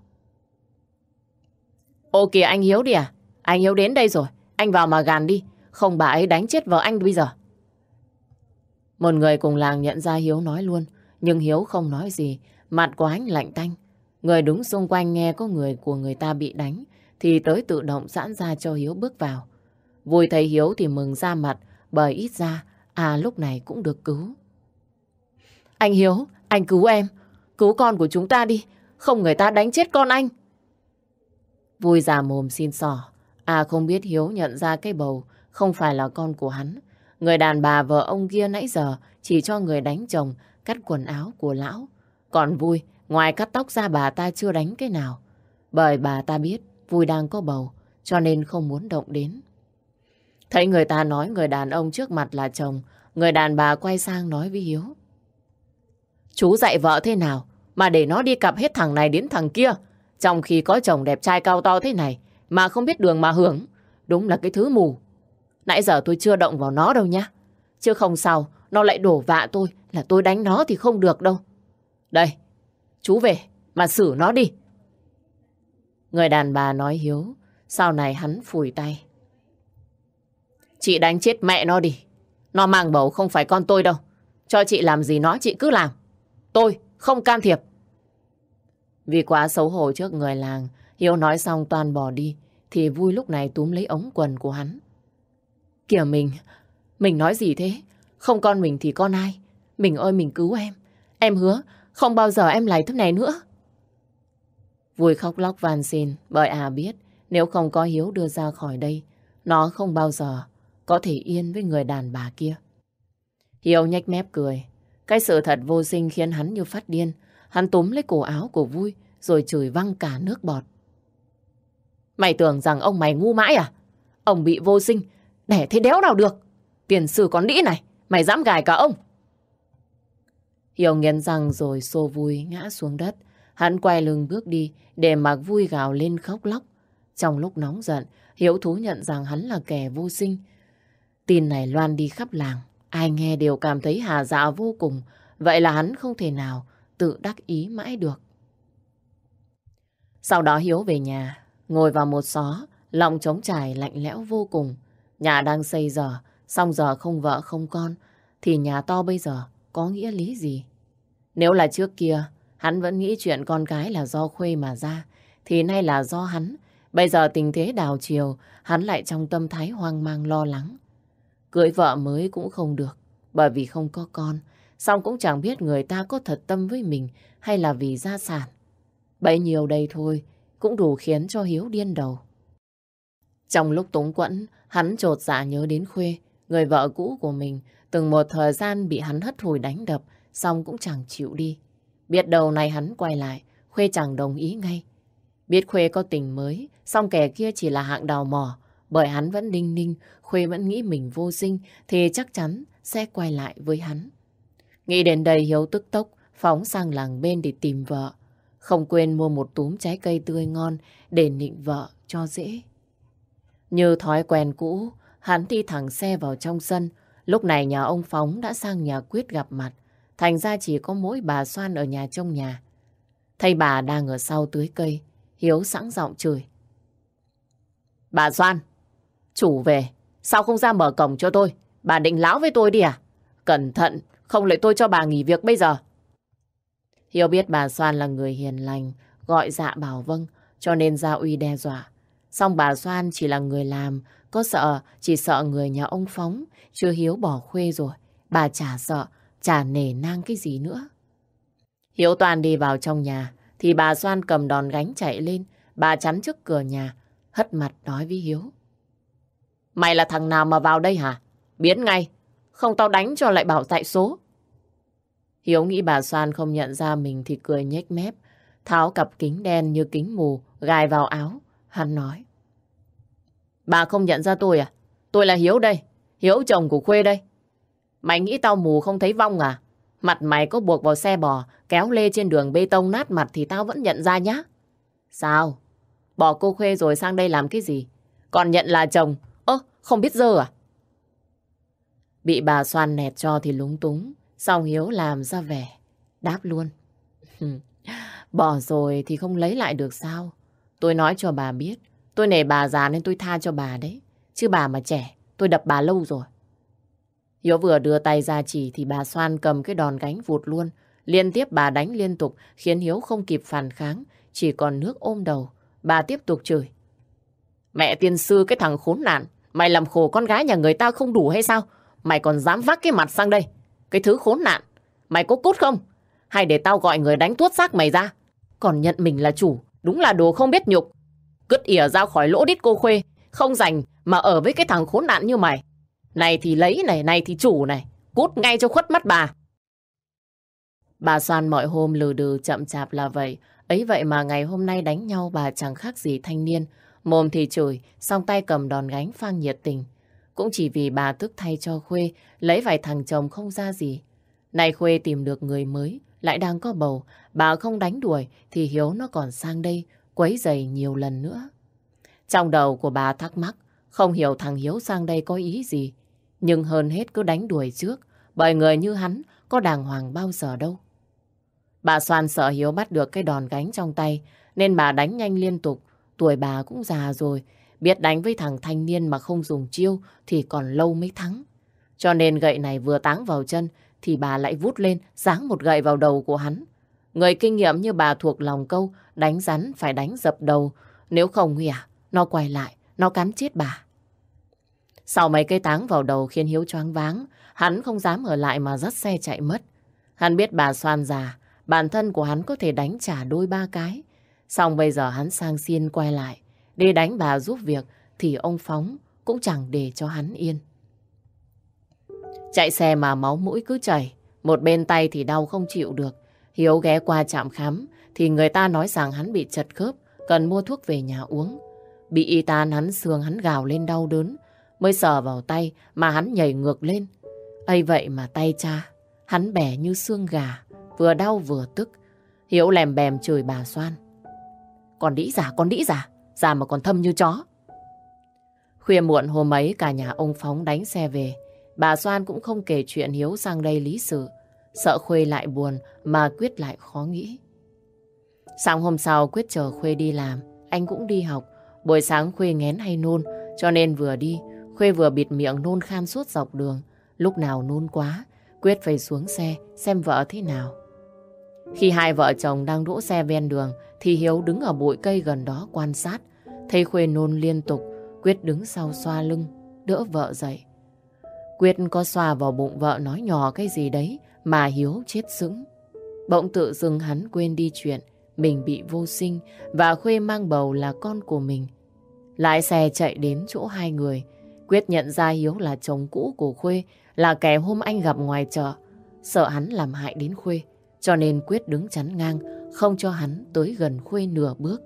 Ô kìa anh Hiếu đi à? Anh Hiếu đến đây rồi. Anh vào mà gàn đi. Không bà ấy đánh chết vợ anh bây giờ. Một người cùng làng nhận ra Hiếu nói luôn. Nhưng Hiếu không nói gì. Mặt của anh lạnh tanh. Người đứng xung quanh nghe có người của người ta bị đánh thì tới tự động giãn ra cho Hiếu bước vào. Vui thấy Hiếu thì mừng ra mặt, bởi ít ra lúc này cũng được cứu. Anh Hiếu, anh cứu em, cứu con của chúng ta đi, không người ta đánh chết con anh. Vui già mồm xin xỏ, không biết Hiếu nhận ra cái bầu không phải là con của hắn. Người đàn bà vợ ông kia nãy giờ chỉ cho người đánh chồng cắt quần áo của lão. Còn Vui, ngoài cắt tóc ra bà ta chưa đánh cái nào. Bởi bà ta biết Vui đang có bầu, cho nên không muốn động đến. Thấy người ta nói người đàn ông trước mặt là chồng, người đàn bà quay sang nói với Hiếu. Chú dạy vợ thế nào mà để nó đi cặp hết thằng này đến thằng kia, trong khi có chồng đẹp trai cao to thế này mà không biết đường mà hưởng. Đúng là cái thứ mù. Nãy giờ tôi chưa động vào nó đâu nhá. Chứ không sao nó lại đổ vạ tôi là tôi đánh nó thì không được đâu. Đây, chú về mà xử nó đi. Người đàn bà nói Hiếu, sau này hắn phủi tay. Chị đánh chết mẹ nó đi. Nó mang bầu không phải con tôi đâu. Cho chị làm gì nó chị cứ làm. Tôi không can thiệp. Vì quá xấu hổ trước người làng, Hiếu nói xong toàn bỏ đi, thì Vui lúc này túm lấy ống quần của hắn. Kìa mình nói gì thế? Không con mình thì con ai? Mình ơi mình cứu em. Em hứa không bao giờ em lại thế này nữa. Vui khóc lóc van xin bởi biết nếu không có Hiếu đưa ra khỏi đây, nó không bao giờ có thể yên với người đàn bà kia. Hiếu nhếch mép cười. Cái sự thật vô sinh khiến hắn như phát điên. Hắn túm lấy cổ áo của Vui rồi chửi văng cả nước bọt. Mày tưởng rằng ông mày ngu mãi à? Ông bị vô sinh, đẻ thế đéo nào được. Tiền sử con đĩ này, mày dám gài cả ông. Hiếu nghiến răng rồi xô Vui ngã xuống đất. Hắn quay lưng bước đi để mặc Vui gào lên khóc lóc. Trong lúc nóng giận, Hiếu thú nhận rằng hắn là kẻ vô sinh. Tin này loan đi khắp làng, ai nghe đều cảm thấy hà dạ vô cùng. Vậy là hắn không thể nào tự đắc ý mãi được. Sau đó Hiếu về nhà, ngồi vào một xó, lòng trống trải lạnh lẽo vô cùng. Nhà đang xây dở, xong giờ không vợ không con, thì nhà to bây giờ có nghĩa lý gì? Nếu là trước kia, hắn vẫn nghĩ chuyện con gái là do Khuê mà ra, thì nay là do hắn. Bây giờ tình thế đảo chiều, hắn lại trong tâm thái hoang mang lo lắng. Cưới vợ mới cũng không được, bởi vì không có con. Xong cũng chẳng biết người ta có thật tâm với mình hay là vì gia sản. Bấy nhiêu đây thôi, cũng đủ khiến cho Hiếu điên đầu. Trong lúc túng quẫn, hắn chột dạ nhớ đến Khuê, người vợ cũ của mình, từng một thời gian bị hắn hất hủi đánh đập, xong cũng chẳng chịu đi. Biết đầu này hắn quay lại, Khuê chẳng đồng ý ngay. Biết Khuê có tình mới, xong kẻ kia chỉ là hạng đào mỏ, bởi hắn vẫn đinh ninh, Khuê vẫn nghĩ mình vô sinh, thì chắc chắn sẽ quay lại với hắn. Nghĩ đến đây Hiếu tức tốc, phóng sang làng bên để tìm vợ. Không quên mua một túm trái cây tươi ngon để nịnh vợ cho dễ. Như thói quen cũ, hắn đi thẳng xe vào trong sân. Lúc này nhà ông Phóng đã sang nhà Quyết gặp mặt. Thành ra chỉ có mỗi bà Xoan ở nhà trong nhà. Thấy bà đang ở sau tưới cây, Hiếu sẵn giọng chửi. Bà Xoan, chủ về, sao không ra mở cổng cho tôi? Bà định láo với tôi đi à? Cẩn thận, không lại tôi cho bà nghỉ việc bây giờ. Hiếu biết bà Xoan là người hiền lành, gọi dạ bảo vâng, cho nên ra uy đe dọa. Xong bà Xoan chỉ là người làm, có sợ chỉ sợ người nhà ông Phóng, chưa Hiếu bỏ Khuê rồi. Bà chả sợ, chả nể nang cái gì nữa. Hiếu toàn đi vào trong nhà, thì bà Xoan cầm đòn gánh chạy lên, bà chắn trước cửa nhà, hất mặt nói với Hiếu. Mày là thằng nào mà vào đây hả? Biến ngay, không tao đánh cho lại bảo tại số. Hiếu nghĩ bà Xoan không nhận ra mình thì cười nhếch mép, tháo cặp kính đen như kính mù, gài vào áo. Hắn nói. Bà không nhận ra tôi à? Tôi là Hiếu đây, Hiếu chồng của Khuê đây. Mày nghĩ tao mù không thấy vong à? Mặt mày có buộc vào xe bò, kéo lê trên đường bê tông nát mặt thì tao vẫn nhận ra nhá. Sao? Bỏ cô Khuê rồi sang đây làm cái gì? Còn nhận là chồng? Không biết dơ à? Bị bà Xoan nẹt cho thì lúng túng. Xong Hiếu làm ra vẻ, đáp luôn. Bỏ rồi thì không lấy lại được sao? Tôi nói cho bà biết, tôi nể bà già nên tôi tha cho bà đấy. Chứ bà mà trẻ, tôi đập bà lâu rồi. Hiếu vừa đưa tay ra chỉ thì bà Xoan cầm cái đòn gánh vụt luôn. Liên tiếp bà đánh liên tục khiến Hiếu không kịp phản kháng, chỉ còn nước ôm đầu. Bà tiếp tục chửi. Mẹ tiên sư cái thằng khốn nạn, mày làm khổ con gái nhà người ta không đủ hay sao? Mày còn dám vác cái mặt sang đây. Cái thứ khốn nạn, mày có cút không? Hay để tao gọi người đánh tuốt xác mày ra? Còn nhận mình là chủ, đúng là đồ không biết nhục. Cứt ỉa ra khỏi lỗ đít cô Khuê, không rảnh mà ở với cái thằng khốn nạn như mày. Này thì lấy này, này thì chủ này, cút ngay cho khuất mắt bà. Bà Xoan mọi hôm lừ đừ chậm chạp là vậy. Ấy vậy mà ngày hôm nay đánh nhau bà chẳng khác gì thanh niên. Mồm thì chửi, song tay cầm đòn gánh phang nhiệt tình. Cũng chỉ vì bà tức thay cho Khuê, lấy vài thằng chồng không ra gì. Này Khuê tìm được người mới, lại đang có bầu, bà không đánh đuổi thì Hiếu nó còn sang đây quấy rầy nhiều lần nữa. Trong đầu của bà thắc mắc, không hiểu thằng Hiếu sang đây có ý gì. Nhưng hơn hết cứ đánh đuổi trước, bởi người như hắn có đàng hoàng bao giờ đâu. Bà Soan sợ Hiếu bắt được cái đòn gánh trong tay, nên bà đánh nhanh liên tục. Tuổi bà cũng già rồi, biết đánh với thằng thanh niên mà không dùng chiêu thì còn lâu mới thắng. Cho nên gậy này vừa táng vào chân thì bà lại vút lên giáng một gậy vào đầu của hắn. Người kinh nghiệm như bà thuộc lòng câu đánh rắn phải đánh dập đầu, nếu không nguy nó quay lại, nó cắn chết bà. Sau mấy cây táng vào đầu khiến Hiếu choáng váng, hắn không dám ở lại mà dắt xe chạy mất. Hắn biết bà Soan già, bản thân của hắn có thể đánh trả đôi ba cái. Xong bây giờ hắn sang xin quay lại để đánh bà giúp việc thì ông Phóng cũng chẳng để cho hắn yên. Chạy xe mà máu mũi cứ chảy, một bên tay thì đau không chịu được. Hiếu ghé qua trạm khám thì người ta nói rằng hắn bị chật khớp, cần mua thuốc về nhà uống. Bị y tá hắn xương, hắn gào lên đau đớn, mới sờ vào tay mà hắn nhảy ngược lên. Ấy vậy mà tay cha hắn bẻ như xương gà, vừa đau vừa tức. Hiếu lèm bèm chửi bà Soan: con đĩ giả, già mà còn thâm như chó. Khuya muộn hôm ấy cả nhà ông Phóng đánh xe về. Bà Soan cũng không kể chuyện Hiếu sang đây lý sự. Sợ Khuê lại buồn mà Quyết lại khó nghĩ. Sáng hôm sau Quyết chờ Khuê đi làm, anh cũng đi học. Buổi sáng Khuê nghén hay nôn, cho nên vừa đi Khuê vừa bịt miệng nôn khan suốt dọc đường. Lúc nào nôn quá Quyết phải xuống xe xem vợ thế nào. Khi hai vợ chồng đang đỗ xe ven đường thì Hiếu đứng ở bụi cây gần đó quan sát. Thấy Khuê nôn liên tục, Quyết đứng sau xoa lưng đỡ vợ dậy. Quyết có xoa vào bụng vợ nói nhỏ cái gì đấy mà Hiếu chết sững. Bỗng tự dưng hắn quên đi chuyện mình bị vô sinh và Khuê mang bầu là con của mình. Lái xe chạy đến chỗ hai người. Quyết nhận ra Hiếu là chồng cũ của Khuê, là kẻ hôm anh gặp ngoài chợ. Sợ hắn làm hại đến Khuê, cho nên Quyết đứng chắn ngang, không cho hắn tới gần Khuê nửa bước.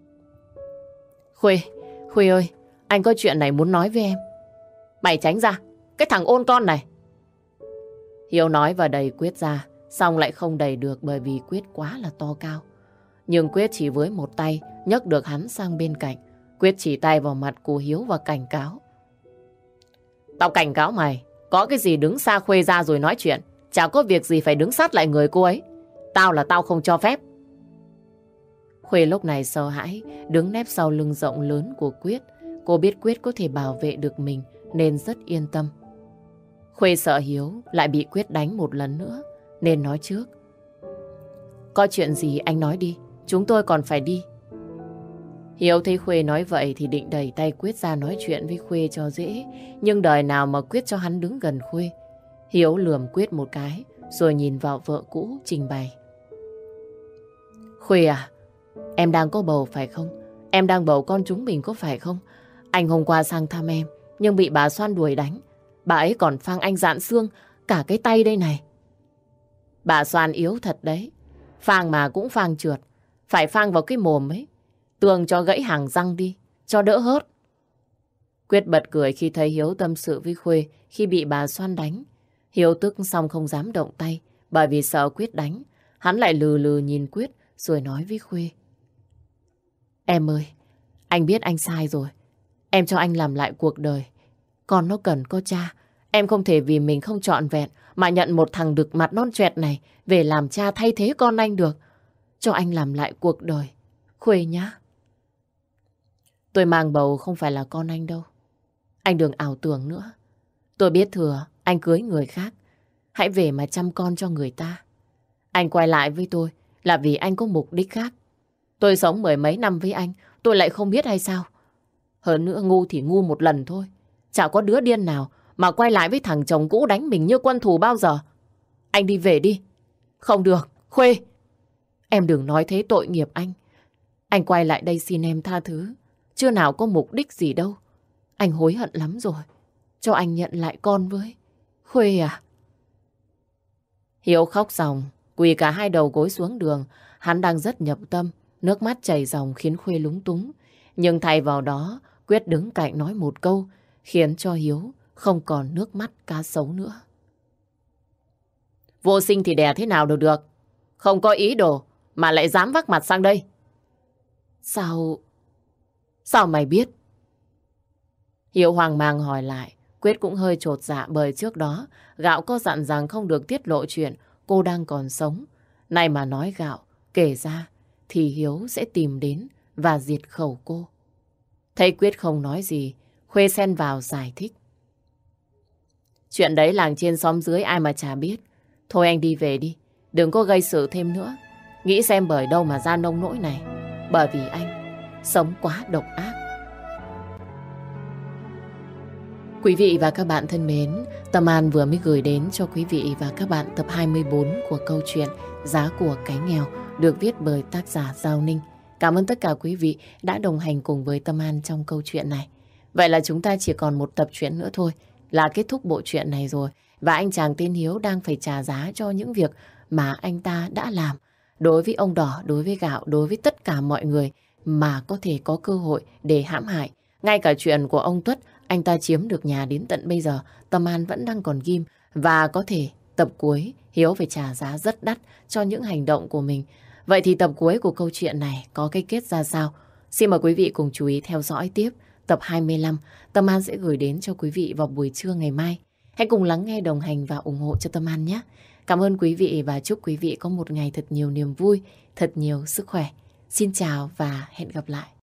Khuê ơi, anh có chuyện này muốn nói với em. Mày tránh ra, cái thằng ôn con này. Hiếu nói và đẩy Quyết ra, xong lại không đẩy được bởi vì Quyết quá là to cao. Nhưng Quyết chỉ với một tay nhấc được hắn sang bên cạnh. Quyết chỉ tay vào mặt của Hiếu và cảnh cáo: tao cảnh cáo mày, có cái gì đứng xa Khuê ra rồi nói chuyện. Chả có việc gì phải đứng sát lại người cô ấy. Tao không cho phép. Khuê lúc này sợ hãi, đứng nép sau lưng rộng lớn của Quyết. Cô biết Quyết có thể bảo vệ được mình nên rất yên tâm. Khuê sợ Hiếu lại bị Quyết đánh một lần nữa nên nói trước: có chuyện gì anh nói đi, chúng tôi còn phải đi. Hiếu thấy Khuê nói vậy thì định đẩy tay Quyết ra nói chuyện với Khuê cho dễ. Nhưng đời nào mà Quyết cho hắn đứng gần Khuê. Hiếu lườm Quyết một cái rồi nhìn vào vợ cũ trình bày: Khuê à, em đang có bầu phải không? Em đang bầu con chúng mình có phải không? Anh hôm qua sang thăm em nhưng bị bà Soan đuổi đánh. Bà ấy còn phang anh rạn xương cả cái tay đây này. Bà Soan yếu thật đấy. Phang mà cũng phang trượt, phải phang vào cái mồm ấy, tường cho gãy hàng răng đi, cho đỡ hớt. Quyết bật cười khi thấy Hiếu tâm sự với Khuê khi bị bà Soan đánh. Hiếu tức xong không dám động tay, bởi vì sợ Quyết đánh. Hắn lại lừ lừ nhìn Quyết rồi nói với Khuê: em ơi, anh biết anh sai rồi. Em cho anh làm lại cuộc đời. Con nó cần có cha. Em không thể vì mình không trọn vẹn mà nhận một thằng đực mặt non choẹt này về làm cha thay thế con anh được. Cho anh làm lại cuộc đời, Khuê nhá. Tôi mang bầu không phải là con anh đâu. Anh đừng ảo tưởng nữa. Tôi biết thừa anh cưới người khác. Hãy về mà chăm con cho người ta. Anh quay lại với tôi là vì anh có mục đích khác. Tôi sống mười mấy năm với anh, tôi lại không biết hay sao? Hơn nữa ngu thì ngu một lần thôi. Chả có đứa điên nào mà quay lại với thằng chồng cũ đánh mình như quân thù bao giờ. Anh đi về đi. Không được, Khuê. Em đừng nói thế, tội nghiệp anh. Anh quay lại đây xin em tha thứ. Chưa nào có mục đích gì đâu. Anh hối hận lắm rồi. Cho anh nhận lại con với. Khuê à? Hiếu khóc ròng, quỳ cả hai đầu gối xuống đường. Hắn đang rất nhập tâm. Nước mắt chảy ròng khiến Khuê lúng túng. Nhưng thay vào đó, Quyết đứng cạnh nói một câu khiến cho Hiếu không còn nước mắt cá sấu nữa. Vô sinh thì đẻ thế nào được. Không có ý đồ mà lại dám vác mặt sang đây. Sao mày biết? Hiếu hoang mang hỏi lại. Quyết cũng hơi chột dạ bởi trước đó Gạo có dặn rằng không được tiết lộ chuyện cô đang còn sống. Này mà nói Gạo kể ra thì Hiếu sẽ tìm đến và diệt khẩu cô. Thấy Quyết không nói gì, Khuê xen vào giải thích. Chuyện đấy làng trên xóm dưới ai mà chả biết. Thôi anh đi về đi, đừng có gây sự thêm nữa. Nghĩ xem bởi đâu mà ra nông nỗi này. Bởi vì anh sống quá độc ác. Quý vị và các bạn thân mến, Tâm An vừa mới gửi đến cho quý vị và các bạn tập 24 của câu chuyện Giá của cái nghèo được viết bởi tác giả Giao Ninh. Cảm ơn tất cả quý vị đã đồng hành cùng với Tâm An trong câu chuyện này. Vậy là chúng ta chỉ còn một tập truyện nữa thôi là kết thúc bộ truyện này rồi. Và anh chàng tên Hiếu đang phải trả giá cho những việc mà anh ta đã làm. Đối với ông Đỏ, đối với Gạo, đối với tất cả mọi người mà có thể có cơ hội để hãm hại. Ngay cả chuyện của ông Tuất, anh ta chiếm được nhà đến tận bây giờ, Tâm An vẫn đang còn ghim. Và có thể tập cuối Hiếu phải trả giá rất đắt cho những hành động của mình. Vậy thì tập cuối của câu chuyện này có cái kết ra sao? Xin mời quý vị cùng chú ý theo dõi tiếp tập 25. Tâm An sẽ gửi đến cho quý vị vào buổi trưa ngày mai. Hãy cùng lắng nghe, đồng hành và ủng hộ cho Tâm An nhé. Cảm ơn quý vị và chúc quý vị có một ngày thật nhiều niềm vui, thật nhiều sức khỏe. Xin chào và hẹn gặp lại.